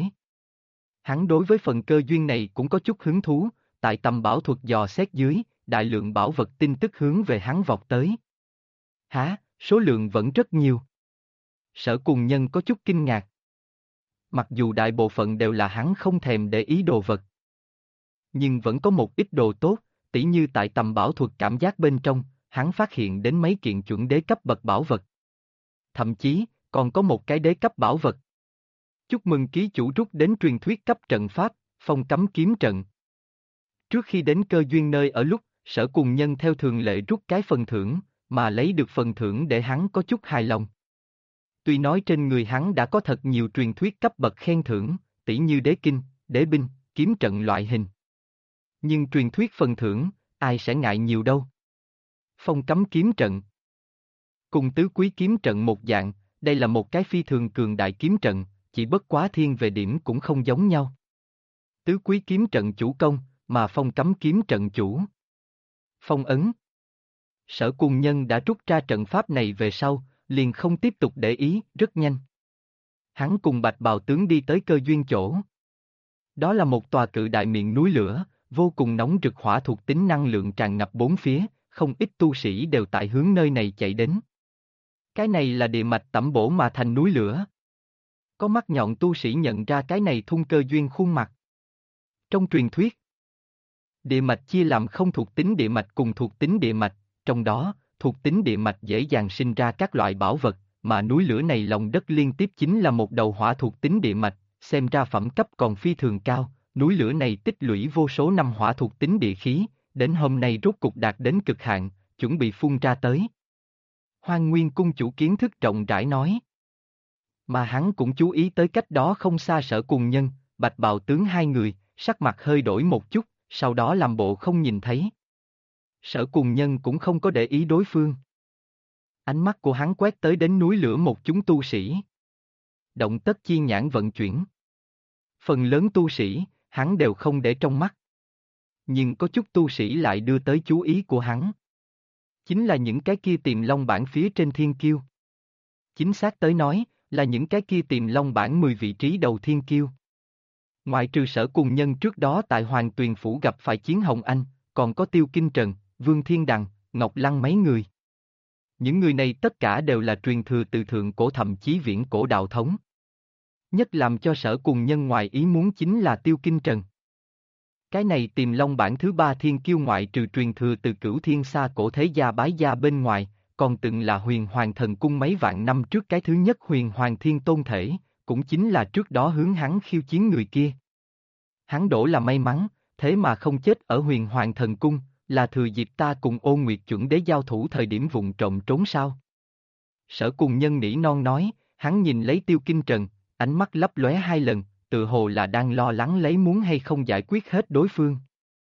Hắn đối với phần cơ duyên này cũng có chút hứng thú, tại tầm bảo thuật dò xét dưới, đại lượng bảo vật tin tức hướng về hắn vọt tới. Hả, số lượng vẫn rất nhiều. Sở Cùng Nhân có chút kinh ngạc. Mặc dù đại bộ phận đều là hắn không thèm để ý đồ vật. Nhưng vẫn có một ít đồ tốt, tỉ như tại tầm bảo thuật cảm giác bên trong, hắn phát hiện đến mấy kiện chuẩn đế cấp bậc bảo vật. Thậm chí, còn có một cái đế cấp bảo vật. Chúc mừng ký chủ rút đến truyền thuyết cấp trận pháp, phong cấm kiếm trận. Trước khi đến cơ duyên nơi ở lúc, Sở Cùng Nhân theo thường lệ rút cái phần thưởng, mà lấy được phần thưởng để hắn có chút hài lòng. Tuy nói trên người hắn đã có thật nhiều truyền thuyết cấp bậc khen thưởng, tỉ như đế kinh, đế binh, kiếm trận loại hình. Nhưng truyền thuyết phần thưởng, ai sẽ ngại nhiều đâu. Phong cấm kiếm trận. Cùng tứ quý kiếm trận một dạng, đây là một cái phi thường cường đại kiếm trận, chỉ bất quá thiên về điểm cũng không giống nhau. Tứ quý kiếm trận chủ công, mà phong cấm kiếm trận chủ. Phong ấn. Sở Cùng Nhân đã rút ra trận pháp này về sau, liền không tiếp tục để ý, rất nhanh. Hắn cùng Bạch Bào tướng đi tới cơ duyên chỗ. Đó là một tòa cự đại miệng núi lửa, vô cùng nóng rực hỏa thuộc tính năng lượng tràn ngập bốn phía, không ít tu sĩ đều tại hướng nơi này chạy đến. Cái này là địa mạch tẩm bổ mà thành núi lửa. Có mắt nhọn tu sĩ nhận ra cái này thung cơ duyên khuôn mặt. Trong truyền thuyết, địa mạch chia làm không thuộc tính địa mạch cùng thuộc tính địa mạch, trong đó, thuộc tính địa mạch dễ dàng sinh ra các loại bảo vật, mà núi lửa này lòng đất liên tiếp chính là một đầu hỏa thuộc tính địa mạch, xem ra phẩm cấp còn phi thường cao, núi lửa này tích lũy vô số năm hỏa thuộc tính địa khí, đến hôm nay rốt cục đạt đến cực hạn, chuẩn bị phun ra tới. Hoang Nguyên cung chủ kiến thức rộng rãi nói. Mà hắn cũng chú ý tới cách đó không xa Sở Cùng Nhân, Bạch Bào tướng hai người, sắc mặt hơi đổi một chút, sau đó làm bộ không nhìn thấy. Sở Cùng Nhân cũng không có để ý đối phương. Ánh mắt của hắn quét tới đến núi lửa một chúng tu sĩ. Động tất chi nhãn vận chuyển. Phần lớn tu sĩ, hắn đều không để trong mắt. Nhưng có chút tu sĩ lại đưa tới chú ý của hắn. Chính là những cái kia Tiềm Long bảng phía trên thiên kiêu. Chính xác tới nói, là những cái kia Tiềm Long bảng 10 vị trí đầu thiên kiêu. Ngoại trừ Sở Cùng Nhân trước đó tại Hoàng Tuyền Phủ gặp phải Chiến Hồng Anh, còn có Tiêu Kinh Trần, Vương Thiên Đằng, Ngọc Lăng mấy người. Những người này tất cả đều là truyền thừa từ thượng cổ thậm chí viễn cổ đạo thống. Nhất làm cho Sở Cùng Nhân ngoài ý muốn chính là Tiêu Kinh Trần. Cái này Tiềm Long bảng thứ 3 thiên kiêu ngoại trừ truyền thừa từ Cửu Thiên Sa cổ thế gia bái gia bên ngoài, còn từng là Huyền Hoàng Thần Cung mấy vạn năm trước cái thứ nhất Huyền Hoàng Thiên Tôn thể, cũng chính là trước đó hướng hắn khiêu chiến người kia. Hắn đổ là may mắn, thế mà không chết ở Huyền Hoàng Thần Cung, là thừa dịp ta cùng Ôn Nguyệt chuẩn đế giao thủ thời điểm vụng trộm trốn sao. Sở Cùng Nhân nỉ non nói, hắn nhìn lấy Tiêu Kinh Trần, ánh mắt lấp lóe hai lần, tự hồ là đang lo lắng lấy muốn hay không giải quyết hết đối phương.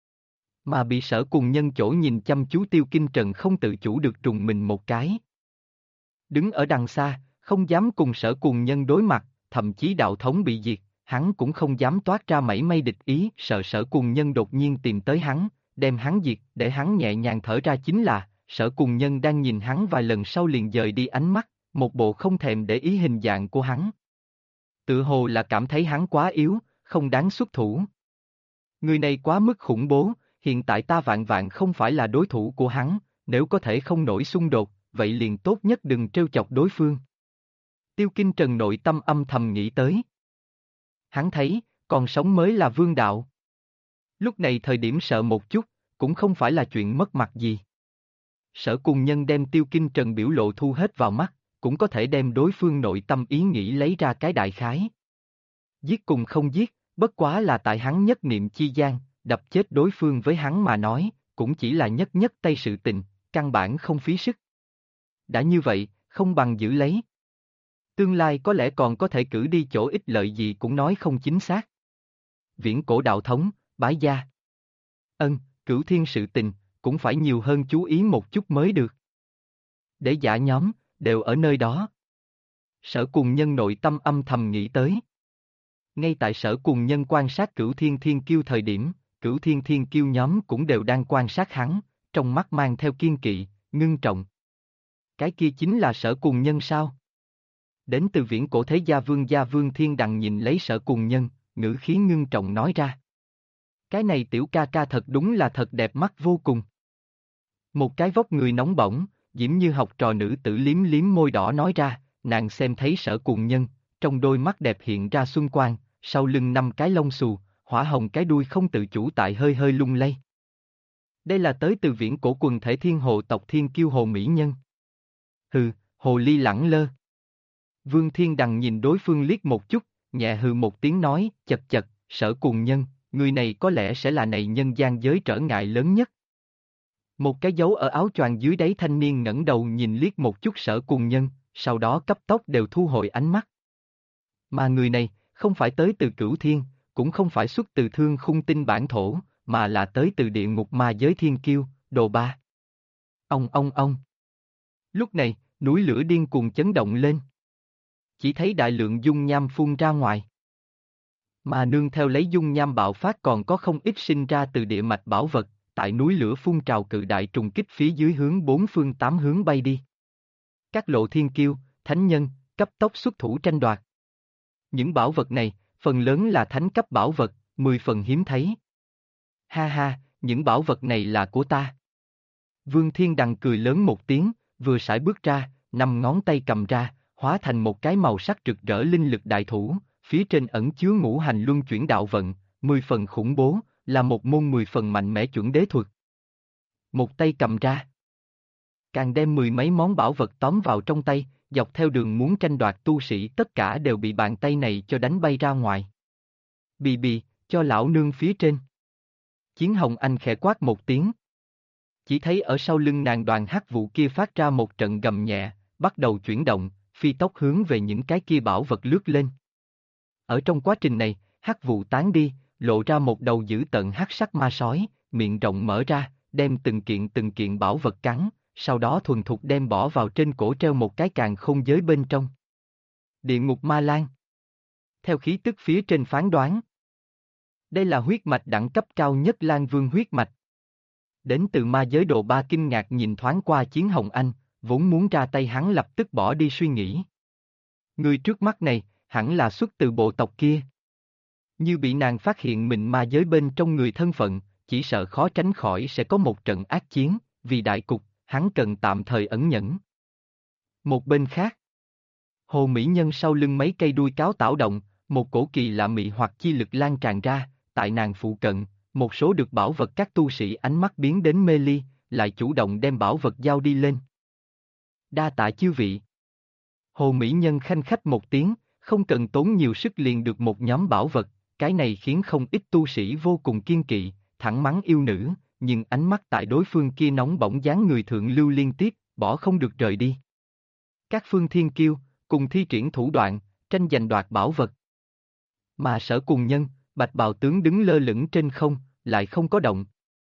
Mà bị Sở Cùng Nhân chỗ nhìn chăm chú Tiêu Kinh Trần không tự chủ được trùng mình một cái. Đứng ở đằng xa, không dám cùng Sở Cùng Nhân đối mặt, thậm chí đạo thống bị diệt, hắn cũng không dám toát ra mảy may địch ý, sợ Sở Cùng Nhân đột nhiên tìm tới hắn, đem hắn diệt, để hắn nhẹ nhàng thở ra chính là, Sở Cùng Nhân đang nhìn hắn vài lần sau liền dời đi ánh mắt, một bộ không thèm để ý hình dạng của hắn. Tự hồ là cảm thấy hắn quá yếu, không đáng xuất thủ. Người này quá mức khủng bố, hiện tại ta vạn vạn không phải là đối thủ của hắn, nếu có thể không nổi xung đột, vậy liền tốt nhất đừng trêu chọc đối phương. Tiêu Kinh Trần nội tâm âm thầm nghĩ tới. Hắn thấy, còn sống mới là vương đạo. Lúc này thời điểm sợ một chút, cũng không phải là chuyện mất mặt gì. Sở Cùng Nhân đem Tiêu Kinh Trần biểu lộ thu hết vào mắt, cũng có thể đem đối phương nội tâm ý nghĩ lấy ra cái đại khái. Giết cùng không giết, bất quá là tại hắn nhất niệm chi gian, đập chết đối phương với hắn mà nói, cũng chỉ là nhất nhất tay sự tình, căn bản không phí sức. Đã như vậy, không bằng giữ lấy. Tương lai có lẽ còn có thể cử đi chỗ ích lợi gì cũng nói không chính xác. Viễn cổ đạo thống, bái gia. Cửu thiên sự tình, cũng phải nhiều hơn chú ý một chút mới được. Để giả nhóm, đều ở nơi đó. Sở Cùng Nhân nội tâm âm thầm nghĩ tới. Ngay tại Sở Cùng Nhân quan sát Cửu Thiên Thiên Kiêu thời điểm, Cửu Thiên Thiên Kiêu nhóm cũng đều đang quan sát hắn, trong mắt mang theo kiên kỵ, ngưng trọng. Cái kia chính là Sở Cùng Nhân sao? Đến từ viễn cổ thế gia Vương Thiên Đằng nhìn lấy Sở Cùng Nhân, ngữ khí ngưng trọng nói ra. Cái này tiểu ca ca thật đúng là thật đẹp mắt vô cùng. Một cái vóc người nóng bỏng, diễm như học trò nữ tử liếm liếm môi đỏ nói ra, nàng xem thấy Sở Cùng Nhân, trong đôi mắt đẹp hiện ra xuân quang, sau lưng 5 cái lông xù, hỏa hồng cái đuôi không tự chủ tại hơi hơi lung lay. Đây là tới từ viễn cổ quần thể thiên hồ tộc Thiên Kiêu Hồ Mỹ Nhân. Hừ, hồ ly lẳng lơ. Vương Thiên Đằng nhìn đối phương liếc một chút, nhẹ hừ một tiếng nói, chật chật, Sở Cùng Nhân, người này có lẽ sẽ là này nhân gian giới trở ngại lớn nhất. Một cái dấu ở áo choàng dưới đáy thanh niên ngẩng đầu nhìn liếc một chút Sở Cùng Nhân, sau đó cấp tốc đều thu hồi ánh mắt. Mà người này, không phải tới từ Cửu Thiên, cũng không phải xuất từ Thương Khung Tinh bản thổ, mà là tới từ địa ngục ma giới Thiên Kiêu, Đồ Ba. Ông. Lúc này, núi lửa điên cuồng chấn động lên. Chỉ thấy đại lượng dung nham phun ra ngoài. Mà nương theo lấy dung nham bạo phát còn có không ít sinh ra từ địa mạch bảo vật, tại núi lửa phun trào cự đại trùng kích phía dưới hướng 4 phương 8 hướng bay đi. Các lộ thiên kiêu, thánh nhân, cấp tốc xuất thủ tranh đoạt. Những bảo vật này, phần lớn là thánh cấp bảo vật, 10 phần hiếm thấy. Ha ha, những bảo vật này là của ta. Vương Thiên Đằng cười lớn một tiếng, vừa sải bước ra, 5 ngón tay cầm ra, hóa thành một cái màu sắc rực rỡ linh lực đại thủ, phía trên ẩn chứa ngũ hành luân chuyển đạo vận, 10 phần khủng bố, là một môn 10 phần mạnh mẽ chuẩn đế thuật. Một tay cầm ra, càng đem 10 mấy món bảo vật tóm vào trong tay, dọc theo đường muốn tranh đoạt tu sĩ tất cả đều bị bàn tay này cho đánh bay ra ngoài. Bì, cho lão nương phía trên. Chiến Hồng Anh khẽ quát một tiếng. Chỉ thấy ở sau lưng nàng đoàn hắc vụ kia phát ra một trận gầm nhẹ, bắt đầu chuyển động, phi tốc hướng về những cái kia bảo vật lướt lên. Ở trong quá trình này, hắc vụ tán đi, lộ ra một đầu dữ tợn hắc sắc ma sói, miệng rộng mở ra, đem từng kiện bảo vật cắn, sau đó thuần thục đem bỏ vào trên cổ treo một cái càn khôn giới bên trong. Địa ngục ma lan. Theo khí tức phía trên phán đoán, đây là huyết mạch đẳng cấp cao nhất Lan Vương huyết mạch. Đến từ ma giới Đồ Ba kinh ngạc nhìn thoáng qua Chiến Hồng Anh, vốn muốn ra tay hắn lập tức bỏ đi suy nghĩ. Người trước mắt này, hẳn là xuất từ bộ tộc kia. Như bị nàng phát hiện mình ma giới bên trong người thân phận, chỉ sợ khó tránh khỏi sẽ có một trận ác chiến, vì đại cục, hắn cần tạm thời ẩn nhẫn. Một bên khác, Hồ Mỹ Nhân sau lưng mấy cây đuôi cáo tảo động, một cổ kỳ lạ mị hoặc chi lực lan tràn ra, tại nàng phụ cận, một số được bảo vật các tu sĩ ánh mắt biến đến mê ly, lại chủ động đem bảo vật giao đi lên. Đa tạ chư vị. Hồ Mỹ Nhân khanh khách một tiếng, không cần tốn nhiều sức liền được một nhóm bảo vật, cái này khiến không ít tu sĩ vô cùng kiên kỵ, thẳng mắng yêu nữ, nhưng ánh mắt tại đối phương kia nóng bỏng dáng người thượng lưu liên tiếp, bỏ không được rời đi. Các phương thiên kiêu, cùng thi triển thủ đoạn, tranh giành đoạt bảo vật. Mà Sở Cùng Nhân, bạch bào tướng đứng lơ lửng trên không, lại không có động.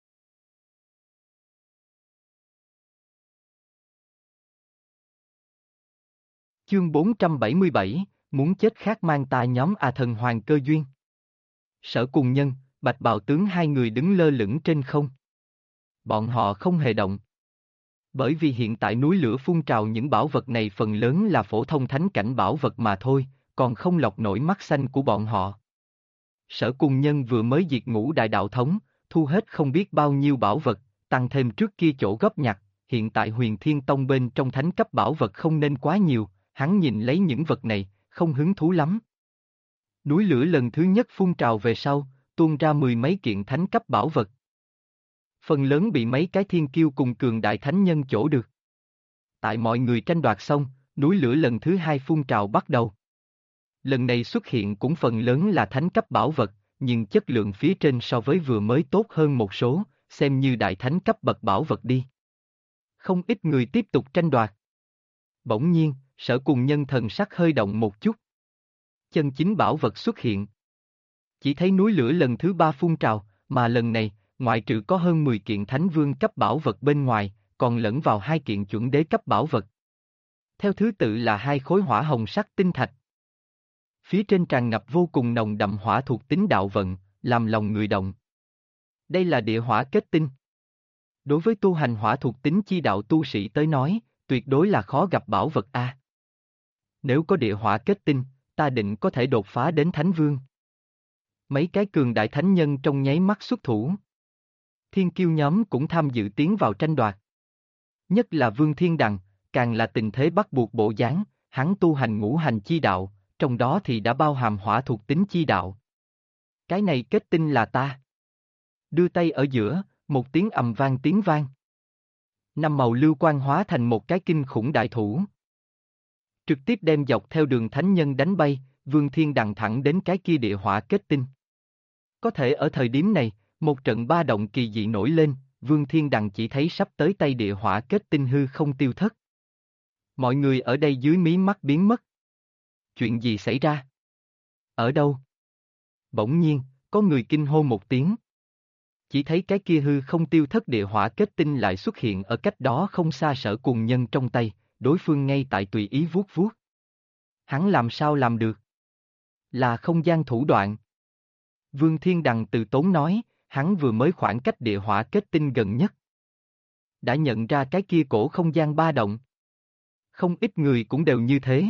Chương 477, muốn chết khác mang ta nhóm thần hoàng cơ duyên. Sở Cùng Nhân, bạch bào tướng hai người đứng lơ lửng trên không. Bọn họ không hề động. Bởi vì hiện tại núi lửa phun trào những bảo vật này phần lớn là phổ thông thánh cảnh bảo vật mà thôi, còn không lọc nổi mắt xanh của bọn họ. Sở Cùng Nhân vừa mới diệt Ngũ Đại Đạo Thống, thu hết không biết bao nhiêu bảo vật, tăng thêm trước kia chỗ góp nhặt, hiện tại Huyền Thiên Tông bên trong thánh cấp bảo vật không nên quá nhiều, hắn nhìn lấy những vật này, không hứng thú lắm. Núi lửa lần thứ nhất phun trào về sau, tuôn ra mười mấy kiện thánh cấp bảo vật. Phần lớn bị mấy cái thiên kiêu cùng cường đại thánh nhân chỗ được. Tại mọi người tranh đoạt xong, núi lửa lần thứ hai phun trào bắt đầu. Lần này xuất hiện cũng phần lớn là thánh cấp bảo vật, nhưng chất lượng phía trên so với vừa mới tốt hơn một số, xem như đại thánh cấp bậc bảo vật đi. Không ít người tiếp tục tranh đoạt. Bỗng nhiên, Sở Cùng Nhân thần sắc hơi động một chút. Chân chính bảo vật xuất hiện. Chỉ thấy núi lửa lần thứ ba phun trào, mà lần này, ngoại trừ có hơn 10 kiện thánh vương cấp bảo vật bên ngoài, còn lẫn vào hai kiện chuẩn đế cấp bảo vật. Theo thứ tự là hai khối hỏa hồng sắc tinh thạch. Phía trên tràn ngập vô cùng nồng đậm hỏa thuộc tính đạo vận, làm lòng người động. Đây là địa hỏa kết tinh. Đối với tu hành hỏa thuộc tính chi đạo tu sĩ tới nói, tuyệt đối là khó gặp bảo vật a. Nếu có địa hỏa kết tinh, ta định có thể đột phá đến thánh vương. Mấy cái cường đại thánh nhân trong nháy mắt xuất thủ. Thiên kiêu nhóm cũng tham dự tiến vào tranh đoạt. Nhất là Vương Thiên Đằng, càng là tình thế bắt buộc bộ dáng, hắn tu hành ngũ hành chi đạo, trong đó thì đã bao hàm hỏa thuộc tính chi đạo. Cái này kết tinh là ta. Đưa tay ở giữa, một tiếng ầm vang tiếng vang. Năm màu lưu quang hóa thành một cái kinh khủng đại thủ. Trực tiếp đem dọc theo đường thánh nhân đánh bay, Vương Thiên Đằng thẳng đến cái kia địa hỏa kết tinh. Có thể ở thời điểm này, một trận ba động kỳ dị nổi lên, Vương Thiên Đằng chỉ thấy sắp tới tay địa hỏa kết tinh hư không tiêu thất. Mọi người ở đây dưới mí mắt biến mất. Chuyện gì xảy ra? Ở đâu? Bỗng nhiên, có người kinh hô một tiếng. Chỉ thấy cái kia hư không tiêu thất địa hỏa kết tinh lại xuất hiện ở cách đó không xa Sở Cùng Nhân trong tay, đối phương ngay tại tùy ý vuốt vuốt. Hắn làm sao làm được? Là không gian thủ đoạn. Vương Thiên Đằng từ tốn nói, hắn vừa mới khoảng cách địa hỏa kết tinh gần nhất. Đã nhận ra cái kia cổ không gian ba động. Không ít người cũng đều như thế.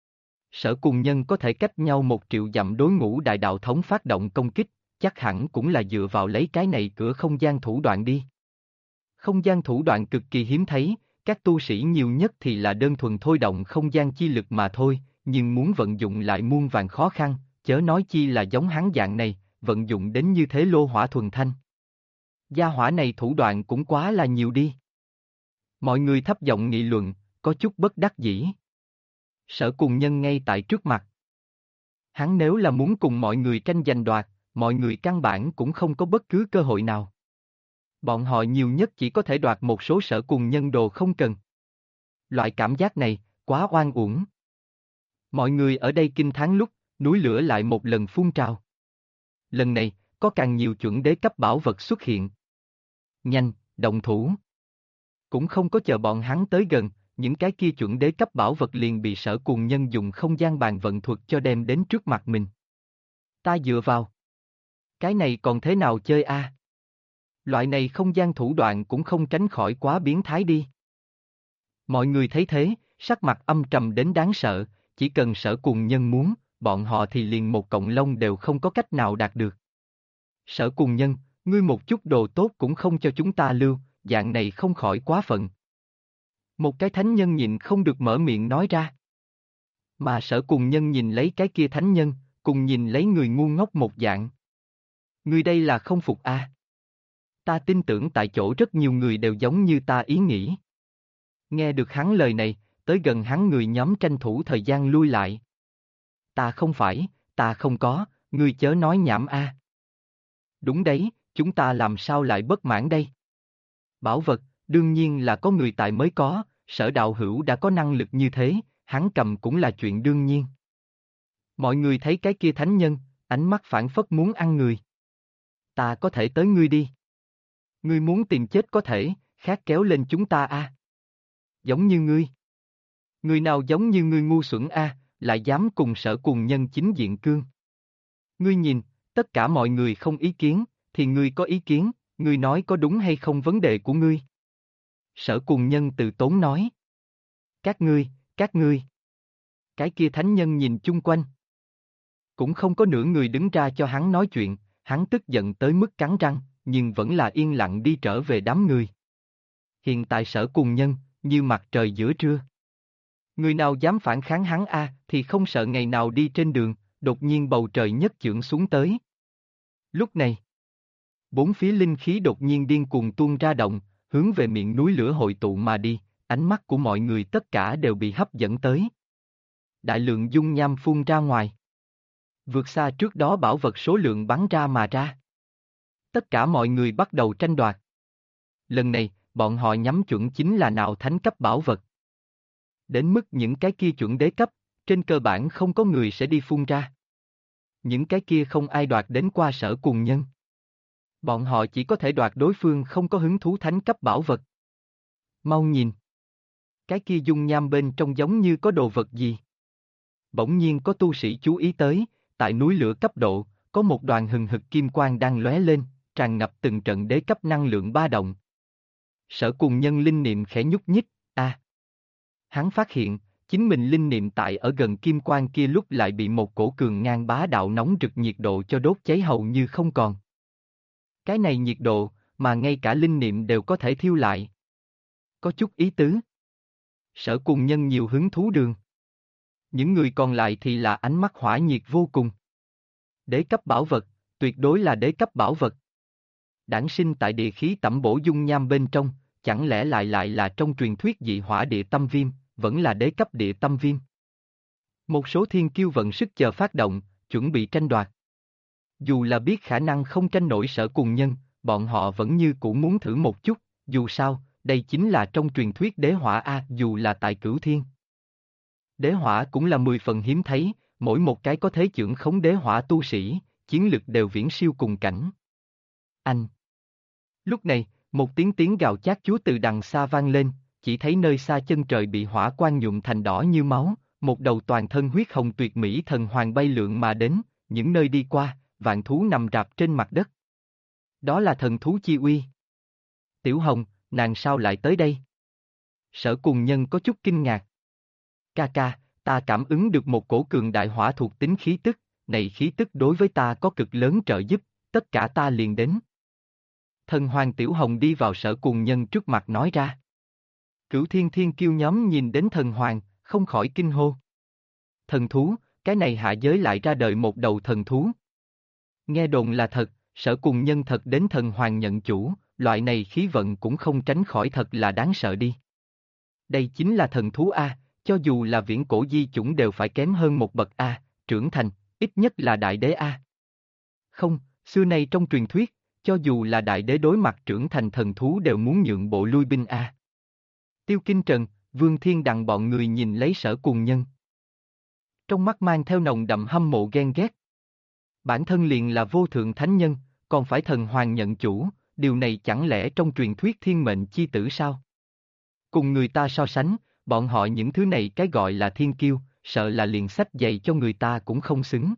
Sở Cùng Nhân có thể cách nhau 1 triệu dặm đối Ngũ Đại Đạo Thống phát động công kích, chắc hẳn cũng là dựa vào lấy cái này cửa không gian thủ đoạn đi. Không gian thủ đoạn cực kỳ hiếm thấy, các tu sĩ nhiều nhất thì là đơn thuần thôi động không gian chi lực mà thôi, nhưng muốn vận dụng lại muôn vàn khó khăn, chớ nói chi là giống hắn dạng này, vận dụng đến như thế lô hỏa thuần thanh. Gia hỏa này thủ đoạn cũng quá là nhiều đi. Mọi người thấp giọng nghị luận, có chút bất đắc dĩ. Sở Cùng Nhân ngay tại trước mặt. Hắn nếu là muốn cùng mọi người tranh giành đoạt, mọi người căn bản cũng không có bất cứ cơ hội nào. Bọn họ nhiều nhất chỉ có thể đoạt một số Sở Cùng Nhân đồ không cần. Loại cảm giác này, quá oan uổng. Mọi người ở đây kinh thán lúc, núi lửa lại một lần phun trào. Lần này, có càng nhiều chuẩn đế cấp bảo vật xuất hiện. Nhanh, động thủ. Cũng không có chờ bọn hắn tới gần, những cái kia chuẩn đế cấp bảo vật liền bị Sở Cùng Nhân dùng không gian bàn vận thuật cho đem đến trước mặt mình. Ta dựa vào. Cái này còn thế nào chơi a? Loại này không gian thủ đoạn cũng không tránh khỏi quá biến thái đi. Mọi người thấy thế, sắc mặt âm trầm đến đáng sợ, chỉ cần Sở Cùng Nhân muốn, bọn họ thì liền một cọng lông đều không có cách nào đạt được. Sở Cùng Nhân, ngươi một chút đồ tốt cũng không cho chúng ta lưu, dạng này không khỏi quá phận. Một cái thánh nhân nhịn không được mở miệng nói ra. Mà Sở Cùng Nhân nhìn lấy cái kia thánh nhân, cùng nhìn lấy người ngu ngốc một dạng. Ngươi đây là không phục a? Ta tin tưởng tại chỗ rất nhiều người đều giống như ta ý nghĩ. Nghe được hắn lời này, tới gần hắn người nhóm tranh thủ thời gian lui lại. Ta không phải, ta không có, ngươi chớ nói nhảm a. Đúng đấy, chúng ta làm sao lại bất mãn đây? Bảo vật, đương nhiên là có người tài mới có, Sở đạo hữu đã có năng lực như thế, hắn cầm cũng là chuyện đương nhiên. Mọi người thấy cái kia thánh nhân, ánh mắt phảng phất muốn ăn người. Ta có thể tới ngươi đi. Ngươi muốn tìm chết có thể, khác kéo lên chúng ta a. Giống như ngươi. Người nào giống như ngươi ngu xuẩn a, lại dám cùng Sở Cùng Nhân chính diện cương. Ngươi nhìn, tất cả mọi người không ý kiến, thì ngươi có ý kiến, ngươi nói có đúng hay không vấn đề của ngươi. Sở Cùng Nhân từ tốn nói. Các ngươi. Cái kia thánh nhân nhìn chung quanh. Cũng không có nửa người đứng ra cho hắn nói chuyện, hắn tức giận tới mức cắn răng, nhưng vẫn là yên lặng đi trở về đám người. Hiện tại Sở Cùng Nhân, như mặt trời giữa trưa. Người nào dám phản kháng hắn thì không sợ ngày nào đi trên đường, đột nhiên bầu trời nhất chưởng xuống tới. Lúc này, bốn phía linh khí đột nhiên điên cuồng tuôn ra động, hướng về miệng núi lửa hội tụ mà đi, ánh mắt của mọi người tất cả đều bị hấp dẫn tới. Đại lượng dung nham phun ra ngoài. Vượt xa trước đó bảo vật số lượng bắn ra mà ra. Tất cả mọi người bắt đầu tranh đoạt. Lần này, bọn họ nhắm chuẩn chính là nào thánh cấp bảo vật. Đến mức những cái kia chuẩn đế cấp, trên cơ bản không có người sẽ đi phun ra. Những cái kia không ai đoạt đến qua Sở Cùng Nhân. Bọn họ chỉ có thể đoạt đối phương không có hứng thú thánh cấp bảo vật. Mau nhìn. Cái kia dung nham bên trong giống như có đồ vật gì. Bỗng nhiên có tu sĩ chú ý tới, tại núi lửa cấp độ, có một đoàn hừng hực kim quang đang lóe lên, tràn ngập từng trận đế cấp năng lượng ba động. Sở Cùng Nhân linh niệm khẽ nhúc nhích, hắn phát hiện, chính mình linh niệm tại ở gần kim quang kia lúc lại bị một cổ cường ngang bá đạo nóng rực nhiệt độ cho đốt cháy hầu như không còn. Cái này nhiệt độ, mà ngay cả linh niệm đều có thể thiêu lại. Có chút ý tứ. Sở Cùng Nhân nhiều hứng thú đường. Những người còn lại thì là ánh mắt hỏa nhiệt vô cùng. Đế cấp bảo vật, tuyệt đối là đế cấp bảo vật. Đản sinh tại địa khí tẩm bổ dung nham bên trong, chẳng lẽ lại là trong truyền thuyết dị hỏa địa tâm viêm, vẫn là đế cấp địa tâm viêm. Một số thiên kiêu vận sức chờ phát động, chuẩn bị tranh đoạt. Dù là biết khả năng không tranh nổi Sở Cùng Nhân, bọn họ vẫn như cũ muốn thử một chút, dù sao, đây chính là trong truyền thuyết đế hỏa dù là tại Cửu Thiên. Đế hỏa cũng là 10 phần hiếm thấy, mỗi một cái có thế chưởng khống đế hỏa tu sĩ, chiến lực đều viễn siêu cùng cảnh. Anh. Lúc này, một tiếng gào chát chúa từ đằng xa vang lên, chỉ thấy nơi xa chân trời bị hỏa quang nhuộm thành đỏ như máu, một đầu toàn thân huyết hồng tuyệt mỹ thần hoàng bay lượn mà đến, những nơi đi qua, vạn thú nằm rạp trên mặt đất. Đó là thần thú chi uy. Tiểu Hồng, nàng sao lại tới đây? Sở Cùng Nhân có chút kinh ngạc. Ca, ta cảm ứng được một cổ cường đại hỏa thuộc tính khí tức, này khí tức đối với ta có cực lớn trợ giúp, tất cả ta liền đến. Thần hoàng Tiểu Hồng đi vào Sở Cùng Nhân trước mặt nói ra. Cửu Thiên Thiên Kiêu nhóm nhìn đến thần hoàng, không khỏi kinh hô. Thần thú, cái này hạ giới lại ra đời một đầu thần thú. Nghe đồn là thật, Sở Cùng Nhân thật đến thần hoàng nhận chủ, loại này khí vận cũng không tránh khỏi thật là đáng sợ đi. Đây chính là thần thú cho dù là viễn cổ di chủng đều phải kém hơn một bậc trưởng thành, ít nhất là đại đế Không, xưa nay trong truyền thuyết, cho dù là đại đế đối mặt trưởng thành thần thú đều muốn nhượng bộ lui binh Tiêu Kinh Trần, Vương Thiên Đằng bọn người nhìn lấy Sở Cùng Nhân. Trong mắt mang theo nồng đậm hâm mộ ghen ghét. Bản thân liền là vô thượng thánh nhân, còn phải thần hoàng nhận chủ, điều này chẳng lẽ trong truyền thuyết thiên mệnh chi tử sao? Cùng người ta so sánh, bọn họ những thứ này cái gọi là thiên kiêu, sợ là liền sách giày cho người ta cũng không xứng.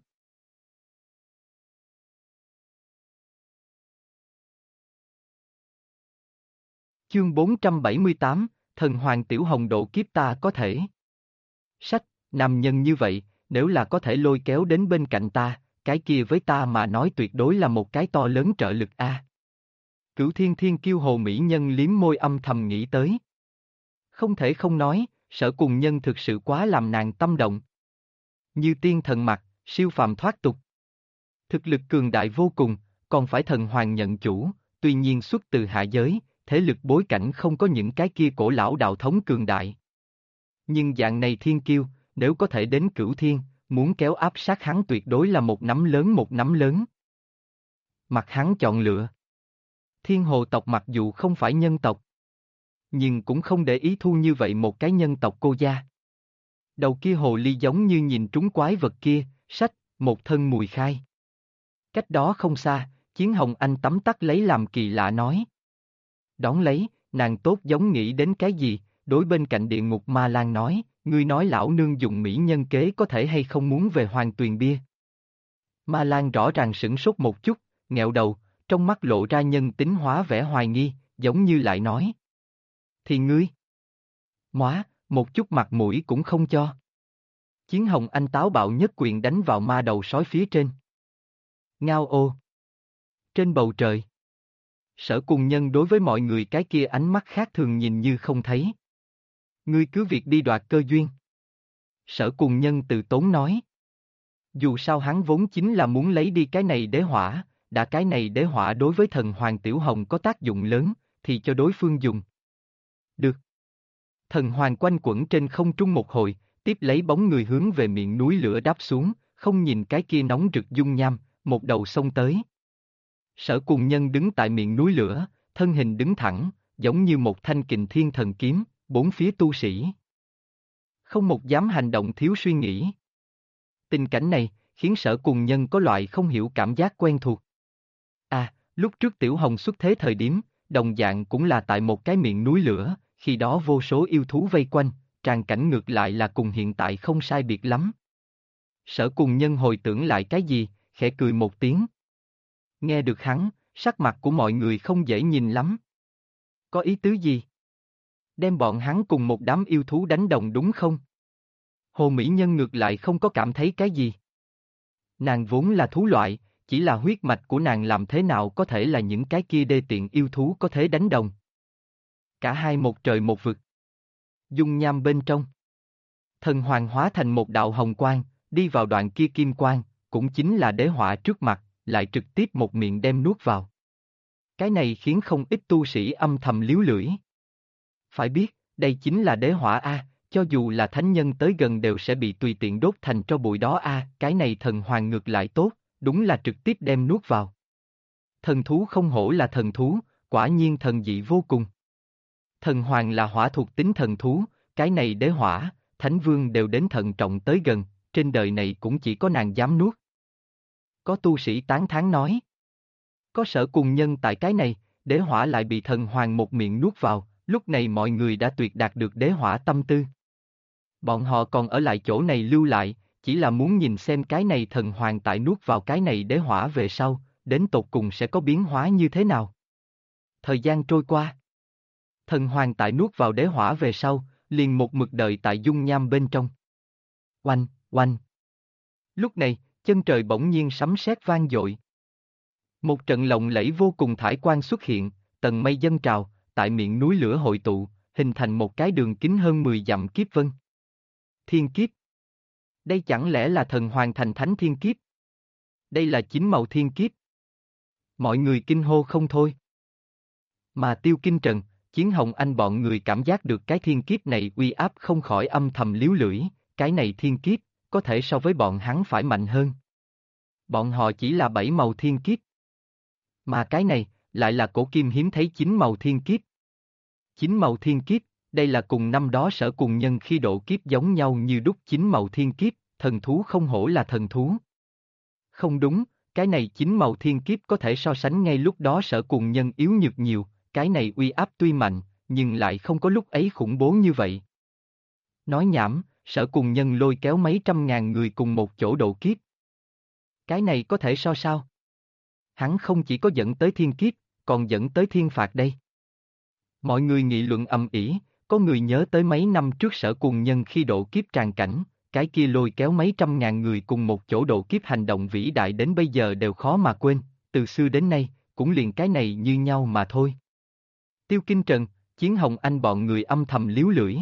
Chương 478, Thần Hoàng Tiểu Hồng độ kiếp ta có thể. Sách, nam nhân như vậy, nếu là có thể lôi kéo đến bên cạnh ta, cái kia với ta mà nói tuyệt đối là một cái to lớn trợ lực Cửu Thiên Thiên Kiêu Hồ Mỹ Nhân liếm môi âm thầm nghĩ tới. Không thể không nói, Sở Cùng Nhân thực sự quá làm nàng tâm động. Như tiên thần mặt, siêu phàm thoát tục. Thực lực cường đại vô cùng, còn phải thần hoàng nhận chủ, tuy nhiên xuất từ hạ giới, thế lực bối cảnh không có những cái kia cổ lão đạo thống cường đại. Nhưng dạng này thiên kiêu, nếu có thể đến Cửu Thiên, muốn kéo áp sát hắn tuyệt đối là một nắm lớn. Mặt hắn chọn lựa. Thiên hồ tộc mặc dù không phải nhân tộc, nhưng cũng không để ý thu như vậy một cái nhân tộc cô gia. Đầu kia hồ ly giống như nhìn trúng quái vật kia, sách, một thân mùi khai. Cách đó không xa, Chiến Hồng Anh tắm tắt lấy làm kỳ lạ nói. Đón lấy, nàng tốt giống nghĩ đến cái gì, đối bên cạnh địa ngục ma lang nói, ngươi nói lão nương dùng mỹ nhân kế có thể hay không muốn về Hoàng Tuyền Bia. Ma lang rõ ràng sửng sốt một chút, nghẹo đầu, trong mắt lộ ra nhân tính hóa vẻ hoài nghi, giống như lại nói. Thì ngươi? Móa, một chút mặt mũi cũng không cho. Chiến Hồng Anh táo bạo nhất quyền đánh vào ma đầu sói phía trên. Ngao ô. Trên bầu trời. Sở Cùng Nhân đối với mọi người cái kia ánh mắt khác thường nhìn như không thấy. Ngươi cứ việc đi đoạt cơ duyên. Sở Cùng Nhân từ tốn nói. Dù sao hắn vốn chính là muốn lấy đi cái này đế hỏa, đã cái này đế hỏa đối với thần Hoàng Tiểu Hồng có tác dụng lớn, thì cho đối phương dùng. Được. Thần Hoàng quanh quẩn trên không trung một hồi, tiếp lấy bóng người hướng về miệng núi lửa đáp xuống, không nhìn cái kia nóng rực dung nham, một đầu xông tới. Sở Cùng Nhân đứng tại miệng núi lửa, thân hình đứng thẳng, giống như một thanh kình thiên thần kiếm, bốn phía tu sĩ. Không một dám hành động thiếu suy nghĩ. Tình cảnh này, khiến Sở Cùng Nhân có loại không hiểu cảm giác quen thuộc. À, lúc trước Tiểu Hồng xuất thế thời điểm, đồng dạng cũng là tại một cái miệng núi lửa, khi đó vô số yêu thú vây quanh, tràng cảnh ngược lại là cùng hiện tại không sai biệt lắm. Sở Cùng Nhân hồi tưởng lại cái gì, khẽ cười một tiếng. Nghe được hắn, sắc mặt của mọi người không dễ nhìn lắm. Có ý tứ gì? Đem bọn hắn cùng một đám yêu thú đánh đồng đúng không? Hồ Mỹ Nhân ngược lại không có cảm thấy cái gì. Nàng vốn là thú loại, chỉ là huyết mạch của nàng làm thế nào có thể là những cái kia đê tiện yêu thú có thể đánh đồng. Cả hai một trời một vực. Dung nham bên trong. Thần hoàng hóa thành một đạo hồng quang, đi vào đoạn kia kim quang, cũng chính là đế hỏa trước mặt, lại trực tiếp một miệng đem nuốt vào. Cái này khiến không ít tu sĩ âm thầm líu lưỡi. Phải biết, đây chính là đế hỏa A, cho dù là thánh nhân tới gần đều sẽ bị tùy tiện đốt thành tro bụi đó A, cái này thần hoàng ngược lại tốt, đúng là trực tiếp đem nuốt vào. Thần thú không hổ là thần thú, quả nhiên thần dị vô cùng. Thần hoàng là hỏa thuộc tính thần thú, cái này đế hỏa, thánh vương đều đến thận trọng tới gần, trên đời này cũng chỉ có nàng dám nuốt. Có tu sĩ tán thán nói. Có Sở Cùng Nhân tại cái này, đế hỏa lại bị thần hoàng một miệng nuốt vào, lúc này mọi người đã tuyệt đạt được đế hỏa tâm tư. Bọn họ còn ở lại chỗ này lưu lại, chỉ là muốn nhìn xem cái này thần hoàng tại nuốt vào cái này đế hỏa về sau, đến tột cùng sẽ có biến hóa như thế nào. Thời gian trôi qua. Thần hoàng tại nuốt vào đế hỏa về sau, liền một mực đợi tại dung nham bên trong. Oanh, oanh. Lúc này, chân trời bỗng nhiên sấm sét vang dội. Một trận lộng lẫy vô cùng thải quang xuất hiện, tầng mây dâng trào, tại miệng núi lửa hội tụ, hình thành một cái đường kính hơn 10 dặm kiếp vân. Thiên kiếp. Đây chẳng lẽ là thần hoàng thành thánh thiên kiếp? Đây là chính màu thiên kiếp. Mọi người kinh hô không thôi. Mà Tiêu Kinh Trần, Chiến Hồng Anh bọn người cảm giác được cái thiên kiếp này uy áp không khỏi âm thầm líu lưỡi, cái này thiên kiếp, có thể so với bọn hắn phải mạnh hơn. Bọn họ chỉ là 7 màu thiên kiếp. Mà cái này, lại là cổ kim hiếm thấy 9 màu thiên kiếp. 9 màu thiên kiếp, đây là cùng năm đó Sở Cùng Nhân khi độ kiếp giống nhau như đúc 9 màu thiên kiếp, thần thú không hổ là thần thú. Không đúng, cái này 9 màu thiên kiếp có thể so sánh ngay lúc đó Sở Cùng Nhân yếu nhược nhiều, cái này uy áp tuy mạnh, nhưng lại không có lúc ấy khủng bố như vậy. Nói nhảm, Sở Cùng Nhân lôi kéo mấy trăm ngàn người cùng một chỗ độ kiếp. Cái này có thể so sao? Hắn không chỉ có dẫn tới thiên kiếp, còn dẫn tới thiên phạt đây. Mọi người nghị luận ầm ĩ, có người nhớ tới mấy năm trước Sở Cùng Nhân khi độ kiếp tràn cảnh, cái kia lôi kéo mấy trăm ngàn người cùng một chỗ độ kiếp hành động vĩ đại đến bây giờ đều khó mà quên, từ xưa đến nay, cũng liền cái này như nhau mà thôi. Tiêu Kinh Trần, Chiến Hồng Anh bọn người âm thầm líu lưỡi.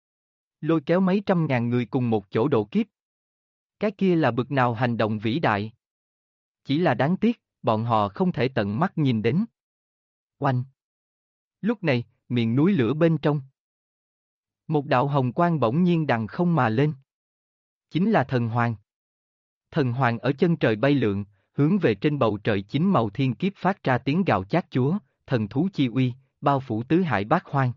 Lôi kéo mấy trăm ngàn người cùng một chỗ độ kiếp. Cái kia là bực nào hành động vĩ đại. Chỉ là đáng tiếc, bọn họ không thể tận mắt nhìn đến. Oanh! Lúc này, miệng núi lửa bên trong. Một đạo hồng quang bỗng nhiên đằng không mà lên. Chính là thần hoàng. Thần hoàng ở chân trời bay lượn, hướng về trên bầu trời chín màu thiên kiếp phát ra tiếng gào chát chúa, thần thú chi uy, bao phủ tứ hải bát hoang.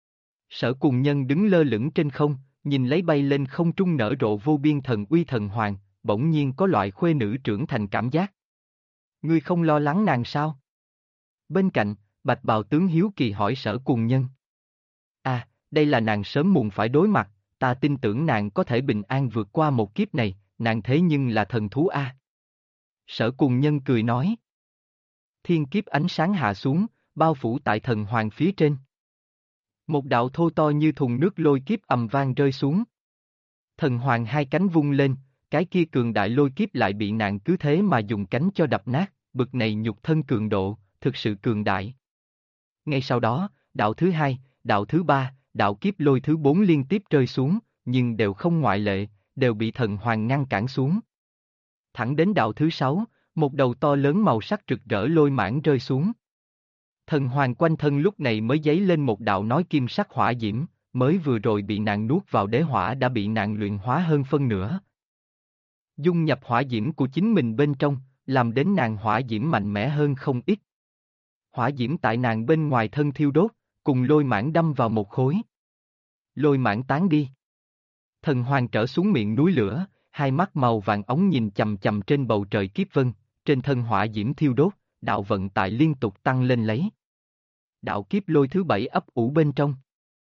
Sở Cùng Nhân đứng lơ lửng trên không, nhìn lấy bay lên không trung nở rộ vô biên thần uy thần hoàng, bỗng nhiên có loại khuê nữ trưởng thành cảm giác. Ngươi không lo lắng nàng sao? Bên cạnh, Bạch Bào tướng hiếu kỳ hỏi Sở Cùng Nhân. À, đây là nàng sớm muộn phải đối mặt, ta tin tưởng nàng có thể bình an vượt qua một kiếp này, nàng thế nhưng là thần thú a. Sở Cùng Nhân cười nói. Thiên kiếp ánh sáng hạ xuống, bao phủ tại thần hoàng phía trên. Một đạo thô to như thùng nước lôi kiếp ầm vang rơi xuống. Thần hoàng hai cánh vung lên, cái kia cường đại lôi kiếp lại bị nàng cứ thế mà dùng cánh cho đập nát, bực này nhục thân cường độ, thực sự cường đại. Ngay sau đó, đạo thứ hai, đạo thứ ba, đạo kiếp lôi thứ bốn liên tiếp rơi xuống, nhưng đều không ngoại lệ, đều bị thần hoàng ngăn cản xuống. Thẳng đến đạo thứ sáu, một đầu to lớn màu sắc rực rỡ lôi mãng rơi xuống. Thần hoàng quanh thân lúc này mới dấy lên một đạo nói kim sắc hỏa diễm, mới vừa rồi bị nàng nuốt vào đế hỏa đã bị nàng luyện hóa hơn phân nửa. Dung nhập hỏa diễm của chính mình bên trong, làm đến nàng hỏa diễm mạnh mẽ hơn không ít. Hỏa diễm tại nàng bên ngoài thân thiêu đốt, cùng lôi mãng đâm vào một khối. Lôi mãng tán đi. Thần hoàng trở xuống miệng núi lửa, hai mắt màu vàng ống nhìn chầm chầm trên bầu trời kiếp vân, trên thân hỏa diễm thiêu đốt, đạo vận tại liên tục tăng lên lấy. Đạo kiếp lôi thứ bảy ấp ủ bên trong.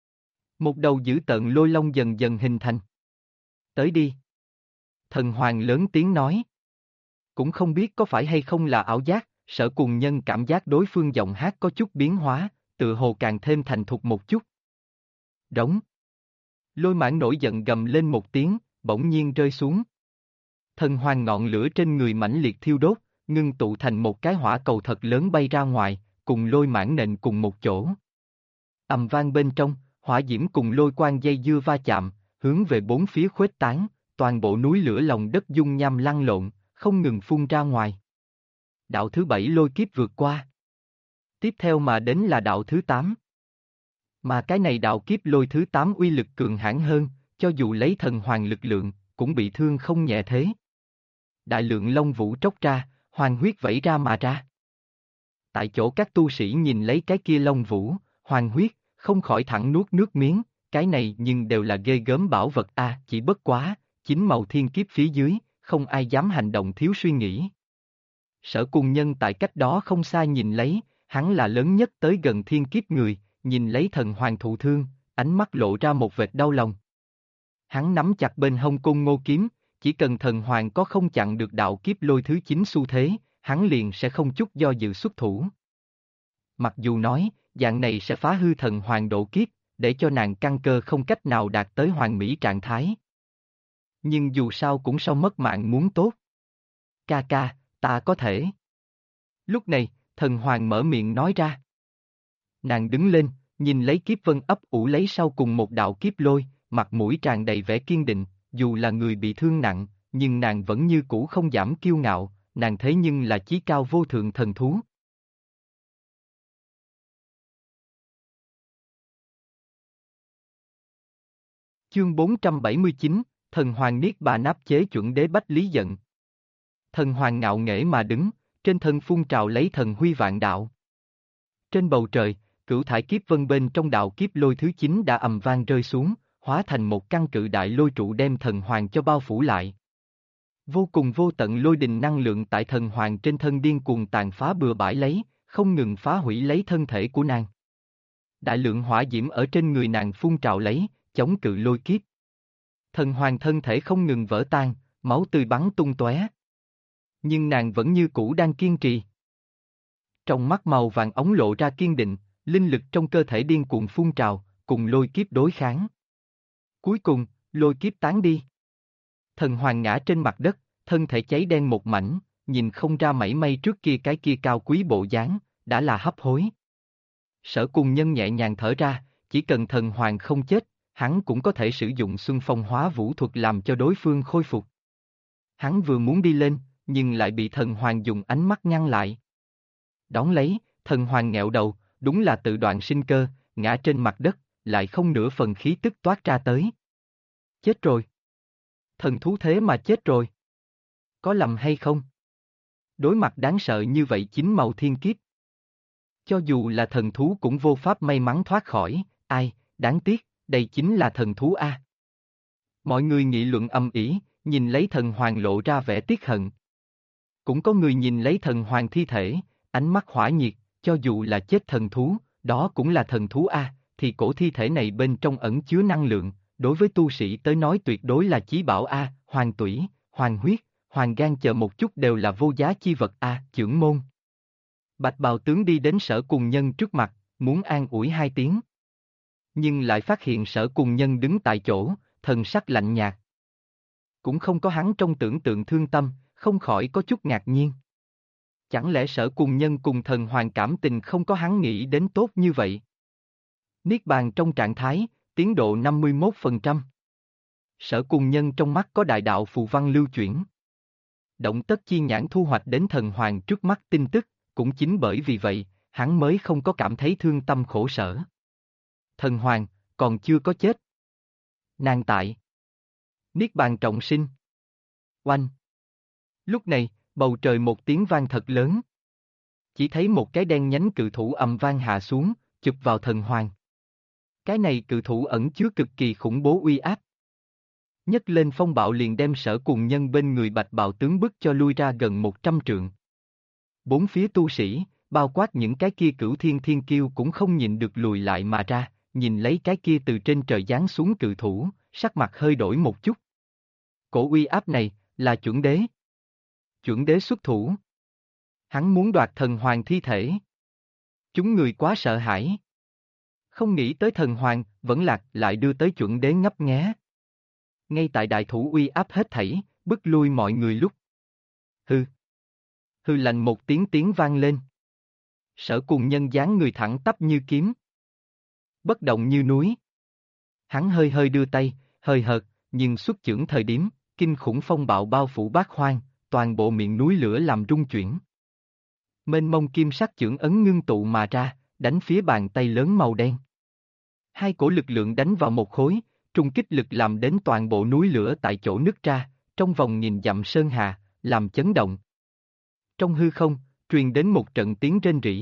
Một đầu dữ tợn lôi long dần dần hình thành. Tới đi. Thần hoàng lớn tiếng nói. Cũng không biết có phải hay không là ảo giác, Sở Cùng Nhân cảm giác đối phương giọng hát có chút biến hóa, tự hồ càng thêm thành thục một chút. Đống. Lôi mãng nổi giận gầm lên một tiếng, bỗng nhiên rơi xuống. Thần hoàng ngọn lửa trên người mãnh liệt thiêu đốt, ngưng tụ thành một cái hỏa cầu thật lớn bay ra ngoài, cùng lôi mãng nện cùng một chỗ. Ầm vang bên trong, hỏa diễm cùng lôi quang dây dưa va chạm, hướng về bốn phía khuếch tán, toàn bộ núi lửa lòng đất dung nham lăn lộn, không ngừng phun ra ngoài. Đạo thứ bảy lôi kiếp vượt qua. Tiếp theo mà đến là đạo thứ 8. Mà cái này đạo kiếp lôi thứ 8 uy lực cường hãn hơn, cho dù lấy thần hoàng lực lượng, cũng bị thương không nhẹ thế. Đại lượng long vũ tróc ra, hoàng huyết vẩy ra mà ra. Tại chỗ các tu sĩ nhìn lấy cái kia long vũ, hoàng huyết, không khỏi thẳng nuốt nước miếng, cái này nhưng đều là ghê gớm bảo vật a, chỉ bất quá, chính màu thiên kiếp phía dưới, không ai dám hành động thiếu suy nghĩ. Sở Cùng Nhân tại cách đó không xa nhìn lấy, hắn là lớn nhất tới gần thiên kiếp người, nhìn lấy thần hoàng thụ thương, ánh mắt lộ ra một vệt đau lòng. Hắn nắm chặt bên hông côn ngô kiếm, chỉ cần thần hoàng có không chặn được đạo kiếp lôi thứ 9 xu thế, hắn liền sẽ không chút do dự xuất thủ. Mặc dù nói, dạng này sẽ phá hư thần hoàng độ kiếp, để cho nàng căn cơ không cách nào đạt tới hoàn mỹ trạng thái. Nhưng dù sao cũng sau mất mạng muốn tốt. Ca ca, ta có thể. Lúc này, thần hoàng mở miệng nói ra. Nàng đứng lên, nhìn lấy kiếp vân ấp ủ lấy sau cùng một đạo kiếp lôi, mặt mũi tràn đầy vẻ kiên định, dù là người bị thương nặng, nhưng nàng vẫn như cũ không giảm kiêu ngạo, nàng thế nhưng là chí cao vô thượng thần thú. Chương 479, Thần Hoàng Niết Bàn áp chế chuẩn đế Bách Lý giận. Thần Hoàng ngạo nghễ mà đứng, trên thân phun trào lấy thần huy vạn đạo. Trên bầu trời, cửu thải kiếp vân bên trong đạo kiếp lôi thứ 9 đã ầm vang rơi xuống, hóa thành một căn cự đại lôi trụ đem thần hoàng cho bao phủ lại. Vô cùng vô tận lôi đình năng lượng tại thần hoàng trên thân điên cuồng tàn phá bừa bãi lấy, không ngừng phá hủy lấy thân thể của nàng. Đại lượng hỏa diễm ở trên người nàng phun trào lấy, chống cự lôi kiếp. Thần hoàng thân thể không ngừng vỡ tan, máu tươi bắn tung tóe. Nhưng nàng vẫn như cũ đang kiên trì. Trong mắt màu vàng ống lộ ra kiên định, linh lực trong cơ thể điên cuồng phun trào, cùng lôi kiếp đối kháng. Cuối cùng, lôi kiếp tán đi. Thần hoàng ngã trên mặt đất, thân thể cháy đen một mảnh, nhìn không ra mảy may trước kia cái kia cao quý bộ dáng, đã là hấp hối. Sở Cùng Nhân nhẹ nhàng thở ra, chỉ cần thần hoàng không chết, hắn cũng có thể sử dụng Xuân Phong Hóa Vũ thuật làm cho đối phương khôi phục. Hắn vừa muốn đi lên, nhưng lại bị thần hoàng dùng ánh mắt ngăn lại. Đón lấy, thần hoàng nghẹo đầu, đúng là tự đoạn sinh cơ, ngã trên mặt đất, lại không nửa phần khí tức toát ra tới. Chết rồi. Thần thú thế mà chết rồi. Có lầm hay không? Đối mặt đáng sợ như vậy chính màu thiên kiếp. Cho dù là thần thú cũng vô pháp may mắn thoát khỏi, ai, đáng tiếc, đây chính là thần thú a. Mọi người nghị luận âm ỉ, nhìn lấy thần hoàng lộ ra vẻ tiếc hận. Cũng có người nhìn lấy thần hoàng thi thể, ánh mắt hỏa nhiệt, cho dù là chết thần thú, đó cũng là thần thú a, thì cổ thi thể này bên trong ẩn chứa năng lượng, đối với tu sĩ tới nói tuyệt đối là chí bảo a, hoàng tủy, hoàng huyết, hoàng gan chờ một chút đều là vô giá chi vật a, chưởng môn. Bạch bào tướng đi đến Sở Cùng Nhân trước mặt, muốn an ủi hai tiếng. nhưng lại phát hiện Sở Cùng Nhân đứng tại chỗ, thần sắc lạnh nhạt. Cũng không có hắn trong tưởng tượng thương tâm, không khỏi có chút ngạc nhiên. Chẳng lẽ Sở Cùng Nhân cùng thần hoàng cảm tình không có hắn nghĩ đến tốt như vậy? Niết bàn trong trạng thái, tiến độ 51%. Sở Cùng Nhân trong mắt có đại đạo phù văn lưu chuyển. Động Tất Chi Nhãn thu hoạch đến thần hoàng trước mắt tin tức, cũng chính bởi vì vậy, hắn mới không có cảm thấy thương tâm khổ sở. Thần hoàng, còn chưa có chết. Nàng tại. Niết bàn trọng sinh. Oanh. Lúc này, bầu trời một tiếng vang thật lớn. Chỉ thấy một cái đen nhánh cự thủ ầm vang hạ xuống, chụp vào thần hoàng. Cái này cự thủ ẩn chứa cực kỳ khủng bố uy áp. Nhấc lên phong bạo liền đem Sở Cùng Nhân bên người Bạch Bào tướng bức cho lui ra gần 100 trượng. Bốn phía tu sĩ, bao quát những cái kia cửu thiên thiên kiêu cũng không nhịn được lùi lại mà ra, nhìn lấy cái kia từ trên trời giáng xuống cự thủ, sắc mặt hơi đổi một chút. Cổ uy áp này, là chuẩn đế. Chuẩn đế xuất thủ. Hắn muốn đoạt thần hoàng thi thể. Chúng người quá sợ hãi. Không nghĩ tới thần hoàng, vẫn lạc lại đưa tới chuẩn đế ngấp nghé. Ngay tại đại thủ uy áp hết thảy, bức lui mọi người lúc. Hư. Hư lạnh một tiếng vang lên. Sở Cùng Nhân dáng người thẳng tắp như kiếm. Bất động như núi. Hắn hơi hơi đưa tay, hơi hợt, nhưng xuất chưởng thời điểm, kinh khủng phong bạo bao phủ bát hoang, toàn bộ miệng núi lửa làm rung chuyển. Mênh mông kim sắc chưởng ấn ngưng tụ mà ra, đánh phía bàn tay lớn màu đen. Hai cổ lực lượng đánh vào một khối, trung kích lực làm đến toàn bộ núi lửa tại chỗ nứt ra, trong vòng nghìn dặm sơn hà, làm chấn động. Trong hư không, truyền đến một trận tiếng rên rỉ.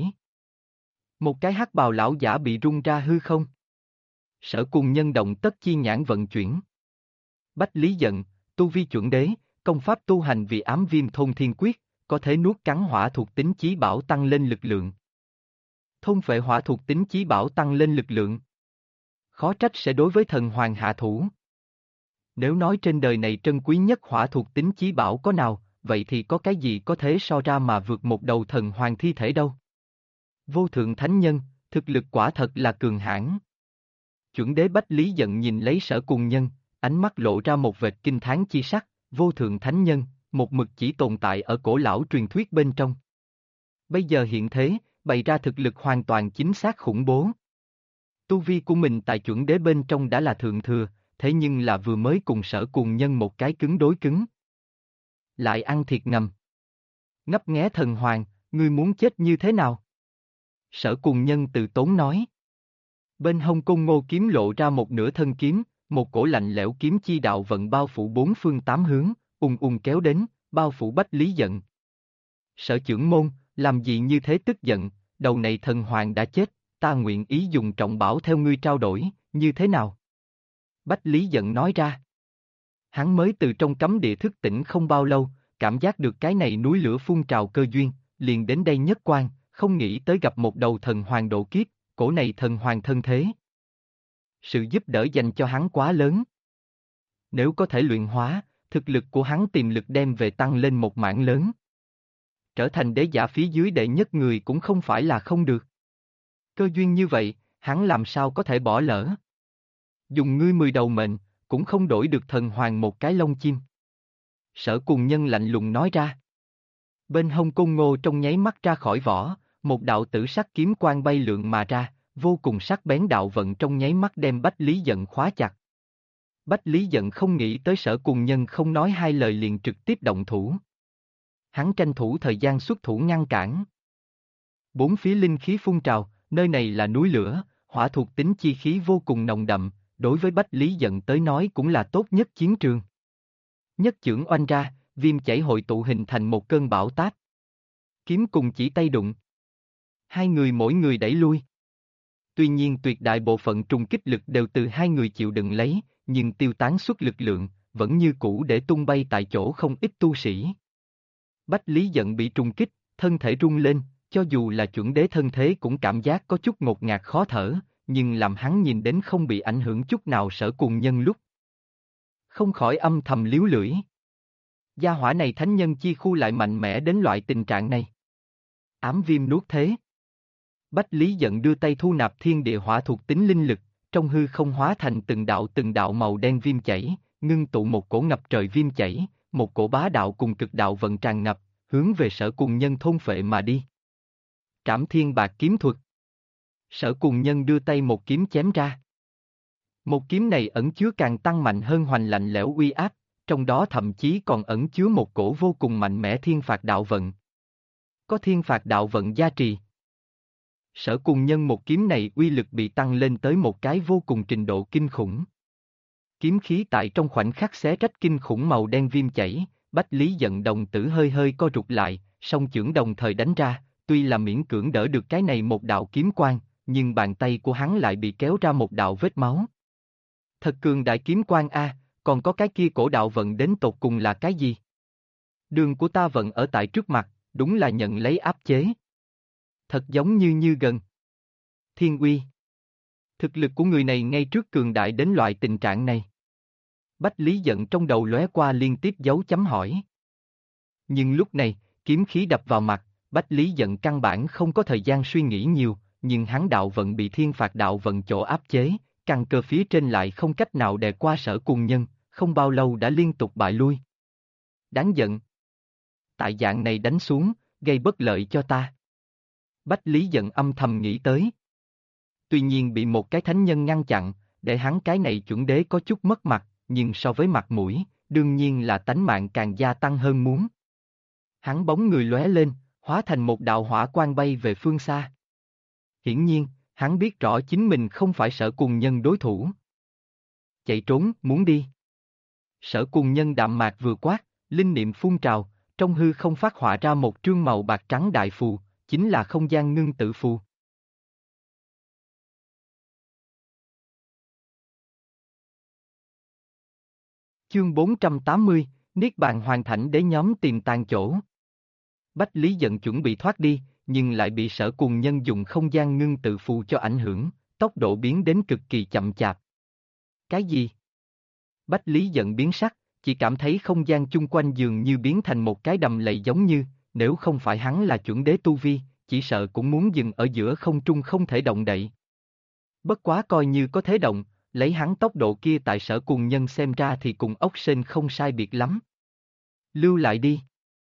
Một cái hắc bào lão giả bị rung ra hư không. Sở Cùng Nhân động tất chi nhãn vận chuyển. Bách Lý Giận, tu vi chuẩn đế, công pháp tu hành vì ám viêm thôn thiên quyết, có thể nuốt cắn hỏa thuộc tính chí bảo tăng lên lực lượng. Thôn phệ hỏa thuộc tính chí bảo tăng lên lực lượng. Khó trách sẽ đối với thần hoàng hạ thủ. Nếu nói trên đời này trân quý nhất hỏa thuộc tính chí bảo có nào, vậy thì có cái gì có thể so ra mà vượt một đầu thần hoàng thi thể đâu. Vô thượng thánh nhân, thực lực quả thật là cường hãn. Chuẩn đế Bách Lý Giận nhìn lấy Sở Cùng Nhân, ánh mắt lộ ra một vệt kinh thán chi sắc, vô thượng thánh nhân, một mực chỉ tồn tại ở cổ lão truyền thuyết bên trong. Bây giờ hiện thế, bày ra thực lực hoàn toàn chính xác khủng bố. Tu vi của mình tại chuẩn đế bên trong đã là thượng thừa, thế nhưng là vừa mới cùng Sở Cùng Nhân một cái cứng đối cứng. Lại ăn thiệt ngầm. Ngấp nghé thần hoàng, ngươi muốn chết như thế nào? Sở Cùng Nhân từ tốn nói. Bên hông Côn Ngô kiếm lộ ra một nửa thân kiếm, một cổ lạnh lẽo kiếm chi đạo vận bao phủ bốn phương tám hướng, kéo đến, bao phủ Bách Lý Giận. Sở trưởng môn, làm gì như thế tức giận, đầu này thần hoàng đã chết, ta nguyện ý dùng trọng bảo theo ngươi trao đổi, như thế nào? Bách Lý Giận nói ra. Hắn mới từ trong cấm địa thức tỉnh không bao lâu, cảm giác được cái này núi lửa phun trào cơ duyên, liền đến đây nhất quan, không nghĩ tới gặp một đầu thần hoàng độ kiếp, cổ này thần hoàng thân thế. Sự giúp đỡ dành cho hắn quá lớn. Nếu có thể luyện hóa, thực lực của hắn tiềm lực đem về tăng lên một mảng lớn. Trở thành đế giả phía dưới đệ nhất người cũng không phải là không được. Cơ duyên như vậy, hắn làm sao có thể bỏ lỡ. Dùng ngươi 10 đầu mệnh, cũng không đổi được thần hoàng một cái lông chim. Sở Cùng Nhân lạnh lùng nói ra. Bên hông Côn Ngô trong nháy mắt ra khỏi vỏ, một đạo tử sắc kiếm quang bay lượn mà ra, vô cùng sắc bén đạo vận trong nháy mắt đem Bách Lý Giận khóa chặt. Bách Lý Giận không nghĩ tới Sở Cùng Nhân không nói hai lời liền trực tiếp động thủ. Hắn tranh thủ thời gian xuất thủ ngăn cản. Bốn phía linh khí phun trào, nơi này là núi lửa, hỏa thuộc tính chi khí vô cùng nồng đậm, đối với Bách Lý Giận tới nói cũng là tốt nhất chiến trường. Nhất chưởng oanh ra, viêm chảy hội tụ hình thành một cơn bão táp. Kiếm cùng chỉ tay đụng. Hai người mỗi người đẩy lui. Tuy nhiên tuyệt đại bộ phận trùng kích lực đều từ hai người chịu đựng lấy, nhưng tiêu tán suất lực lượng, vẫn như cũ để tung bay tại chỗ không ít tu sĩ. Bách Lý Giận bị trùng kích, thân thể rung lên, cho dù là chuẩn đế thân thế cũng cảm giác có chút ngột ngạt khó thở, nhưng làm hắn nhìn đến không bị ảnh hưởng chút nào Sở Cùng Nhân lúc. Không khỏi âm thầm liếu lưỡi. Gia hỏa này thánh nhân chi khu lại mạnh mẽ đến loại tình trạng này. Ám viêm nuốt thế. Bách Lý Giận đưa tay thu nạp thiên địa hỏa thuộc tính linh lực, trong hư không hóa thành từng đạo màu đen viêm chảy, ngưng tụ một cổ ngập trời viêm chảy, một cổ bá đạo cùng cực đạo vận tràn ngập, hướng về Sở Cùng Nhân thôn phệ mà đi. Trảm Thiên Bạc kiếm thuật. Sở Cùng Nhân đưa tay một kiếm chém ra. Một kiếm này ẩn chứa càng tăng mạnh hơn hoành lạnh lẽo uy áp, trong đó thậm chí còn ẩn chứa một cổ vô cùng mạnh mẽ thiên phạt đạo vận. Có thiên phạt đạo vận gia trì. Sở Cùng Nhân một kiếm này uy lực bị tăng lên tới một cái vô cùng trình độ kinh khủng. Kiếm khí tại trong khoảnh khắc xé rách kinh khủng màu đen viêm chảy, Bách Lý Giận đồng tử hơi hơi co rụt lại, song chưởng đồng thời đánh ra, tuy là miễn cưỡng đỡ được cái này một đạo kiếm quang, nhưng bàn tay của hắn lại bị kéo ra một đạo vết máu. Thật cường đại kiếm quang a, còn có cái kia cổ đạo vận đến tột cùng là cái gì? Đường của ta vận ở tại trước mặt, đúng là nhận lấy áp chế. Thật giống như gần. Thiên uy. Thực lực của người này ngay trước cường đại đến loại tình trạng này. Bách Lý Giận trong đầu lóe qua liên tiếp dấu chấm hỏi. Nhưng lúc này, kiếm khí đập vào mặt, Bách Lý Giận căn bản không có thời gian suy nghĩ nhiều, nhưng hắn đạo vận bị thiên phạt đạo vận chỗ áp chế, căn cơ phía trên lại không cách nào đè qua Sở Cùng Nhân, không bao lâu đã liên tục bại lui. Đáng giận. Tại dạng này đánh xuống, gây bất lợi cho ta. Bách Lý Giận âm thầm nghĩ tới. Tuy nhiên bị một cái thánh nhân ngăn chặn, để hắn cái này chuẩn đế có chút mất mặt, nhưng so với mặt mũi, đương nhiên là tánh mạng càng gia tăng hơn muốn. Hắn bóng người lóe lên, hóa thành một đạo hỏa quang bay về phương xa. Hiển nhiên, hắn biết rõ chính mình không phải Sở Cùng Nhân đối thủ. Chạy trốn, muốn đi. Sở Cùng Nhân đạm mạc vừa quát, linh niệm phun trào, trong hư không phát họa ra một trương màu bạc trắng đại phù, chính là không gian ngưng tự phù. Chương 480, Niết Bàn Hoàn Thảnh để nhóm tìm tàn chỗ. Bách Lý Giận chuẩn bị thoát đi, nhưng lại bị Sở Cùng Nhân dùng không gian ngưng tự phù cho ảnh hưởng, tốc độ biến đến cực kỳ chậm chạp. Cái gì? Bách Lý Giận biến sắc, chỉ cảm thấy không gian chung quanh dường như biến thành một cái đầm lầy giống như, nếu không phải hắn là chuẩn đế tu vi, chỉ sợ cũng muốn dừng ở giữa không trung không thể động đậy. Bất quá coi như có thế động, lấy hắn tốc độ kia tại Sở Cùng Nhân xem ra thì cùng ốc sên không sai biệt lắm. Lưu lại đi.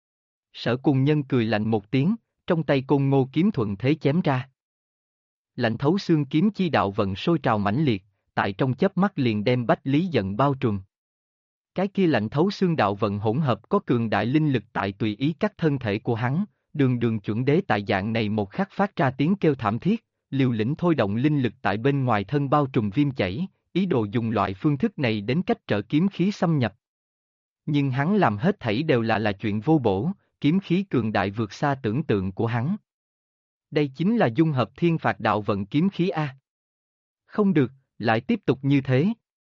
Sở Cùng Nhân cười lạnh một tiếng, trong tay Côn Ngô kiếm thuận thế chém ra. Lạnh thấu xương kiếm chi đạo vận sôi trào mãnh liệt, tại trong chớp mắt liền đem Bách Lý Giận bao trùm. Cái kia lạnh thấu xương đạo vận hỗn hợp có cường đại linh lực tại tùy ý cắt thân thể của hắn, đường chuẩn đế tại dạng này một khắc phát ra tiếng kêu thảm thiết, liều lĩnh thôi động linh lực tại bên ngoài thân bao trùm viêm chảy, ý đồ dùng loại phương thức này đến cách trở kiếm khí xâm nhập. Nhưng hắn làm hết thảy đều là chuyện vô bổ, kiếm khí cường đại vượt xa tưởng tượng của hắn. Đây chính là dung hợp thiên phạt đạo vận kiếm khí A. Không được, lại tiếp tục như thế.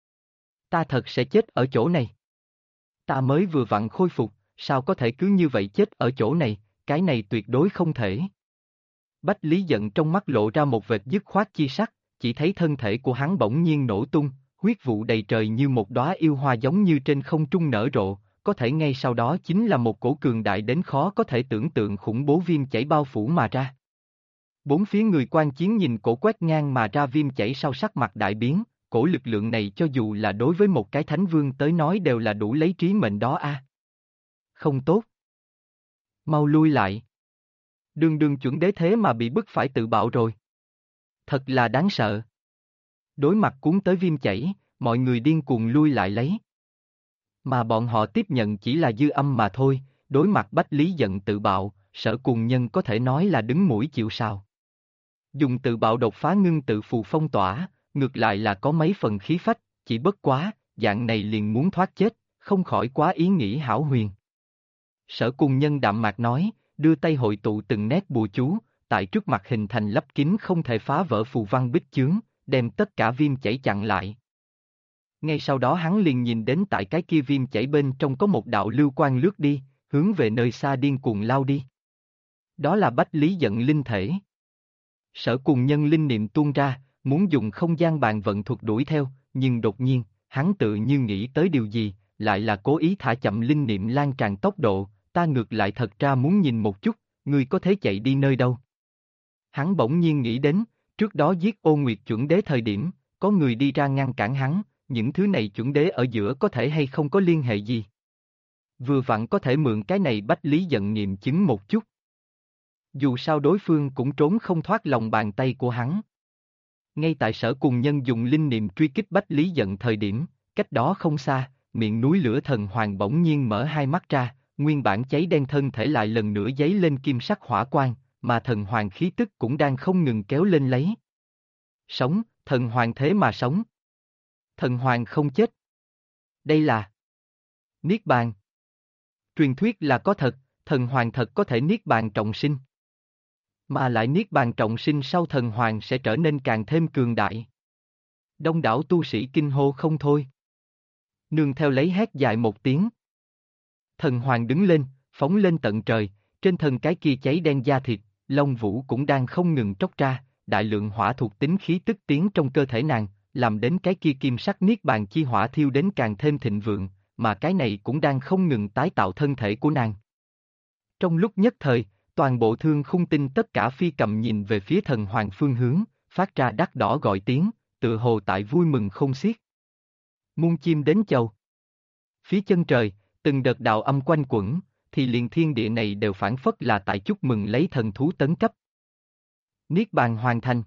Ta thật sẽ chết ở chỗ này. Ta mới vừa vặn khôi phục, sao có thể cứ như vậy chết ở chỗ này, cái này tuyệt đối không thể. Bách Lý Giận trong mắt lộ ra một vệt dứt khoát chi sắc, chỉ thấy thân thể của hắn bỗng nhiên nổ tung, huyết vụ đầy trời như một đóa yêu hoa giống như trên không trung nở rộ, có thể ngay sau đó chính là một cổ cường đại đến khó có thể tưởng tượng khủng bố viêm chảy bao phủ mà ra. Bốn phía người quan chiến nhìn cổ quét ngang mà ra viêm chảy sau sắc mặt đại biến, cổ lực lượng này cho dù là đối với một cái thánh vương tới nói đều là đủ lấy trí mệnh đó a. Không tốt. Mau lui lại. Đường chuẩn đế thế mà bị bức phải tự bạo rồi. Thật là đáng sợ. Đối mặt cuốn tới viêm chảy, mọi người điên cuồng lui lại lấy. Mà bọn họ tiếp nhận chỉ là dư âm mà thôi, đối mặt Bách Lý Giận tự bạo, Sở Cùng Nhân có thể nói là đứng mũi chịu sào. Dùng tự bạo đột phá ngưng tự phù phong tỏa, ngược lại là có mấy phần khí phách, chỉ bất quá, dạng này liền muốn thoát chết, không khỏi quá ý nghĩ hão huyền. Sở Cùng Nhân đạm mạc nói, đưa tay hội tụ từng nét bùa chú, tại trước mặt hình thành lấp kín không thể phá vỡ phù văn bích chướng, đem tất cả viêm chảy chặn lại. Ngay sau đó hắn liền nhìn đến tại cái kia viêm chảy bên trong có một đạo lưu quang lướt đi, hướng về nơi xa điên cuồng lao đi. Đó là Bách Lý Giận linh thể. Sở Cùng Nhân linh niệm tuôn ra, muốn dùng không gian bàn vận thuật đuổi theo, nhưng đột nhiên, hắn tự như nghĩ tới điều gì, lại là cố ý thả chậm linh niệm lan tràn tốc độ, ta ngược lại thật ra muốn nhìn một chút, ngươi có thể chạy đi nơi đâu. Hắn bỗng nhiên nghĩ đến, trước đó giết Ô Nguyệt chuẩn đế thời điểm, có người đi ra ngăn cản hắn, những thứ này chuẩn đế ở giữa có thể hay không có liên hệ gì. Vừa vặn có thể mượn cái này Bách Lý Dận nghiệm chứng một chút. Dù sao đối phương cũng trốn không thoát lòng bàn tay của hắn. Ngay tại Sở Cùng Nhân dùng linh niệm truy kích Bách Lý Dận thời điểm, cách đó không xa, miệng núi lửa thần hoàng bỗng nhiên mở hai mắt ra, nguyên bản cháy đen thân thể lại lần nữa giấy lên kim sắc hỏa quang, mà thần hoàng khí tức cũng đang không ngừng kéo lên lấy. Sống, thần hoàng thế mà sống. Thần hoàng không chết. Đây là Niết Bàn. Truyền thuyết là có thật, thần hoàng thật có thể Niết Bàn trọng sinh. Mà lại Niết Bàn trọng sinh sau thần hoàng sẽ trở nên càng thêm cường đại. Đông đảo tu sĩ kinh hô không thôi. Nương theo lấy hét dài một tiếng. Thần hoàng đứng lên, phóng lên tận trời, trên thân cái kia cháy đen da thịt, lông vũ cũng đang không ngừng tróc ra, đại lượng hỏa thuộc tính khí tức tiến trong cơ thể nàng, làm đến cái kia kim sắc niết bàn chi hỏa thiêu đến càng thêm thịnh vượng, mà cái này cũng đang không ngừng tái tạo thân thể của nàng. Trong lúc nhất thời, toàn bộ thương khung tinh tất cả phi cầm nhìn về phía thần hoàng phương hướng, phát ra đắt đỏ gọi tiếng, tự hồ tại vui mừng không xiết. Muôn chim đến chầu. Phía chân trời, từng đợt đạo âm quanh quẩn, thì liền thiên địa này đều phản phất là tại chúc mừng lấy thần thú tấn cấp. Niết bàn hoàn thành.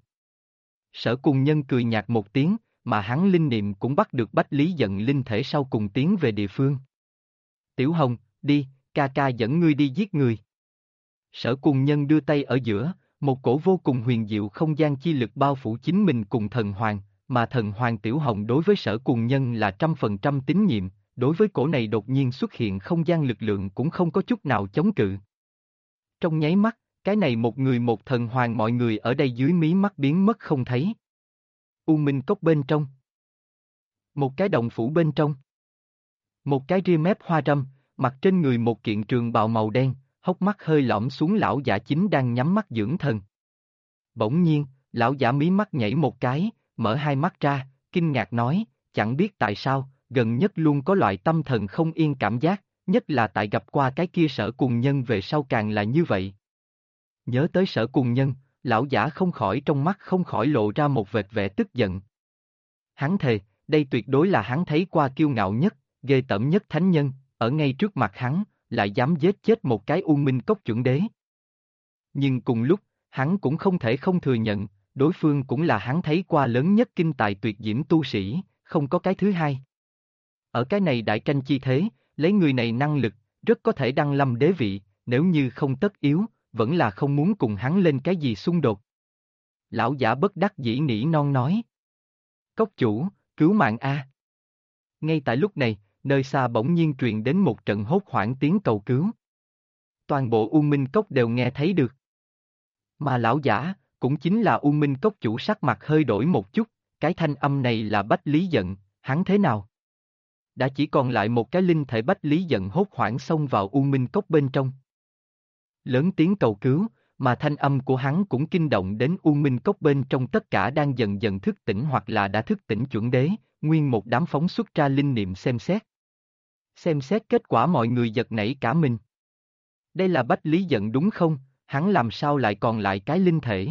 Sở Cùng Nhân cười nhạt một tiếng, mà hắn linh niệm cũng bắt được Bách Lý Dận linh thể sau cùng tiến về địa phương. Tiểu Hồng, đi, ca ca dẫn ngươi đi giết người. Sở Cùng Nhân đưa tay ở giữa, một cổ vô cùng huyền diệu không gian chi lực bao phủ chính mình cùng thần hoàng, mà thần hoàng Tiểu Hồng đối với Sở Cùng Nhân là 100% tín nhiệm, đối với cổ này đột nhiên xuất hiện không gian lực lượng cũng không có chút nào chống cự. Trong nháy mắt, cái này một người một thần hoàng mọi người ở đây dưới mí mắt biến mất không thấy. U Minh Cốc bên trong. Một cái động phủ bên trong. Một cái ria mép hoa râm, mặc trên người một kiện trường bào màu đen, hốc mắt hơi lõm xuống lão giả chính đang nhắm mắt dưỡng thần. Bỗng nhiên, lão giả mí mắt nhảy một cái, mở hai mắt ra, kinh ngạc nói, chẳng biết tại sao, gần nhất luôn có loại tâm thần không yên cảm giác, nhất là tại gặp qua cái kia Sở Cùng Nhân về sau càng là như vậy. Nhớ tới Sở Cùng Nhân, lão giả không khỏi trong mắt không khỏi lộ ra một vệt vẻ tức giận. Hắn thề, đây tuyệt đối là hắn thấy qua kiêu ngạo nhất, ghê tởm nhất thánh nhân, ở ngay trước mặt hắn, lại dám giết chết một cái U Minh Cốc chuẩn đế. Nhưng cùng lúc, hắn cũng không thể không thừa nhận, đối phương cũng là hắn thấy qua lớn nhất kinh tài tuyệt diễm tu sĩ, không có cái thứ hai. Ở cái này đại tranh chi thế, lấy người này năng lực, rất có thể đăng lâm đế vị, nếu như không tất yếu, vẫn là không muốn cùng hắn lên cái gì xung đột. Lão giả bất đắc dĩ nỉ non nói. Cốc chủ, cứu mạng a! Ngay tại lúc này, nơi xa bỗng nhiên truyền đến một trận hốt hoảng tiếng cầu cứu. Toàn bộ U Minh Cốc đều nghe thấy được. Mà lão giả, cũng chính là U Minh Cốc chủ sắc mặt hơi đổi một chút, cái thanh âm này là Bách Lý Dận, hắn thế nào? Đã chỉ còn lại một cái linh thể Bách Lý Dận hốt hoảng xông vào U Minh Cốc bên trong. Lớn tiếng cầu cứu, mà thanh âm của hắn cũng kinh động đến U Minh Cốc bên trong tất cả đang dần dần thức tỉnh hoặc là đã thức tỉnh chuẩn đế, nguyên một đám phóng xuất ra linh niệm xem xét. Xem xét kết quả mọi người giật nảy cả mình. Đây là Bách Lý Dận đúng không, hắn làm sao lại còn lại cái linh thể?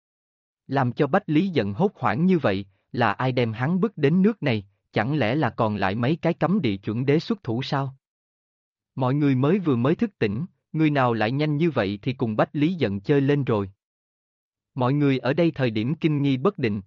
Làm cho Bách Lý Dận hốt hoảng như vậy, là ai đem hắn bước đến nước này, chẳng lẽ là còn lại mấy cái cấm địa chuẩn đế xuất thủ sao? Mọi người mới thức tỉnh, người nào lại nhanh như vậy thì cùng Bách Lý Dận chơi lên rồi. Mọi người ở đây thời điểm kinh nghi bất định.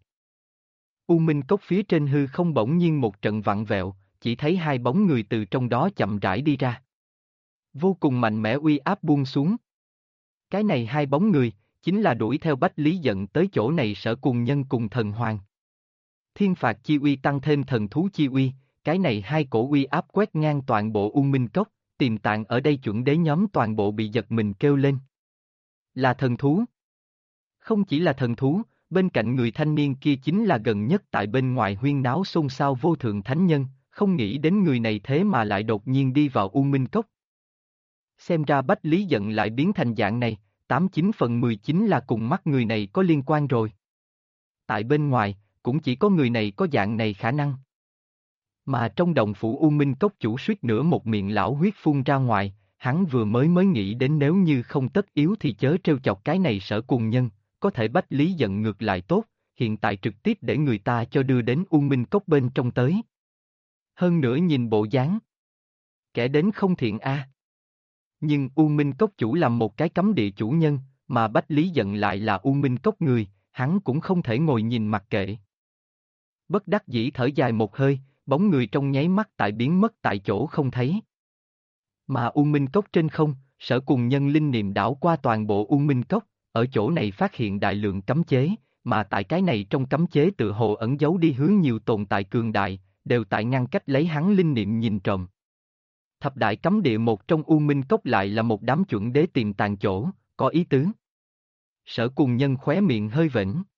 U Minh Cốc phía trên hư không bỗng nhiên một trận vặn vẹo, chỉ thấy hai bóng người từ trong đó chậm rãi đi ra. Vô cùng mạnh mẽ uy áp buông xuống. Cái này hai bóng người, chính là đuổi theo Bách Lý Dận tới chỗ này Sở Cùng Nhân cùng thần hoàng. Thiên phạt chi uy tăng thêm thần thú chi uy, cái này hai cổ uy áp quét ngang toàn bộ U Minh Cốc, tiềm tàng ở đây chuẩn đế nhóm toàn bộ bị giật mình kêu lên. Là thần thú. Không chỉ là thần thú, bên cạnh người thanh niên kia chính là gần nhất tại bên ngoài huyên náo xôn xao vô thượng thánh nhân, không nghĩ đến người này thế mà lại đột nhiên đi vào U Minh Cốc. Xem ra Bách Lý Dận lại biến thành dạng này, 89/19 là cùng mắt người này có liên quan rồi. Tại bên ngoài, cũng chỉ có người này có dạng này khả năng. Mà trong động phủ U Minh Cốc chủ suýt nữa một miệng lão huyết phun ra ngoài, hắn vừa mới nghĩ đến nếu như không tất yếu thì chớ trêu chọc cái này Sở Cùng Nhân, có thể Bách Lý Dận ngược lại tốt, hiện tại trực tiếp để người ta cho đưa đến U Minh Cốc bên trong tới. Hơn nữa nhìn bộ dáng. Kẻ đến không thiện a. Nhưng U Minh Cốc chủ làm một cái cấm địa chủ nhân, mà Bách Lý giận lại là U Minh Cốc người, hắn cũng không thể ngồi nhìn mặc kệ. Bất đắc dĩ thở dài một hơi, bóng người trong nháy mắt tại biến mất tại chỗ không thấy. Mà U Minh Cốc trên không, Sở cùng nhân linh niệm đảo qua toàn bộ U Minh Cốc, ở chỗ này phát hiện đại lượng cấm chế, mà tại cái này trong cấm chế tự hồ ẩn giấu đi hướng nhiều tồn tại cường đại, đều tại ngăn cách lấy hắn linh niệm nhìn trộm. Thập đại cấm địa một trong U Minh Cốc lại là một đám chuẩn đế tiềm tàng chỗ, có ý tứ. Sở cùng nhân khóe miệng hơi vểnh.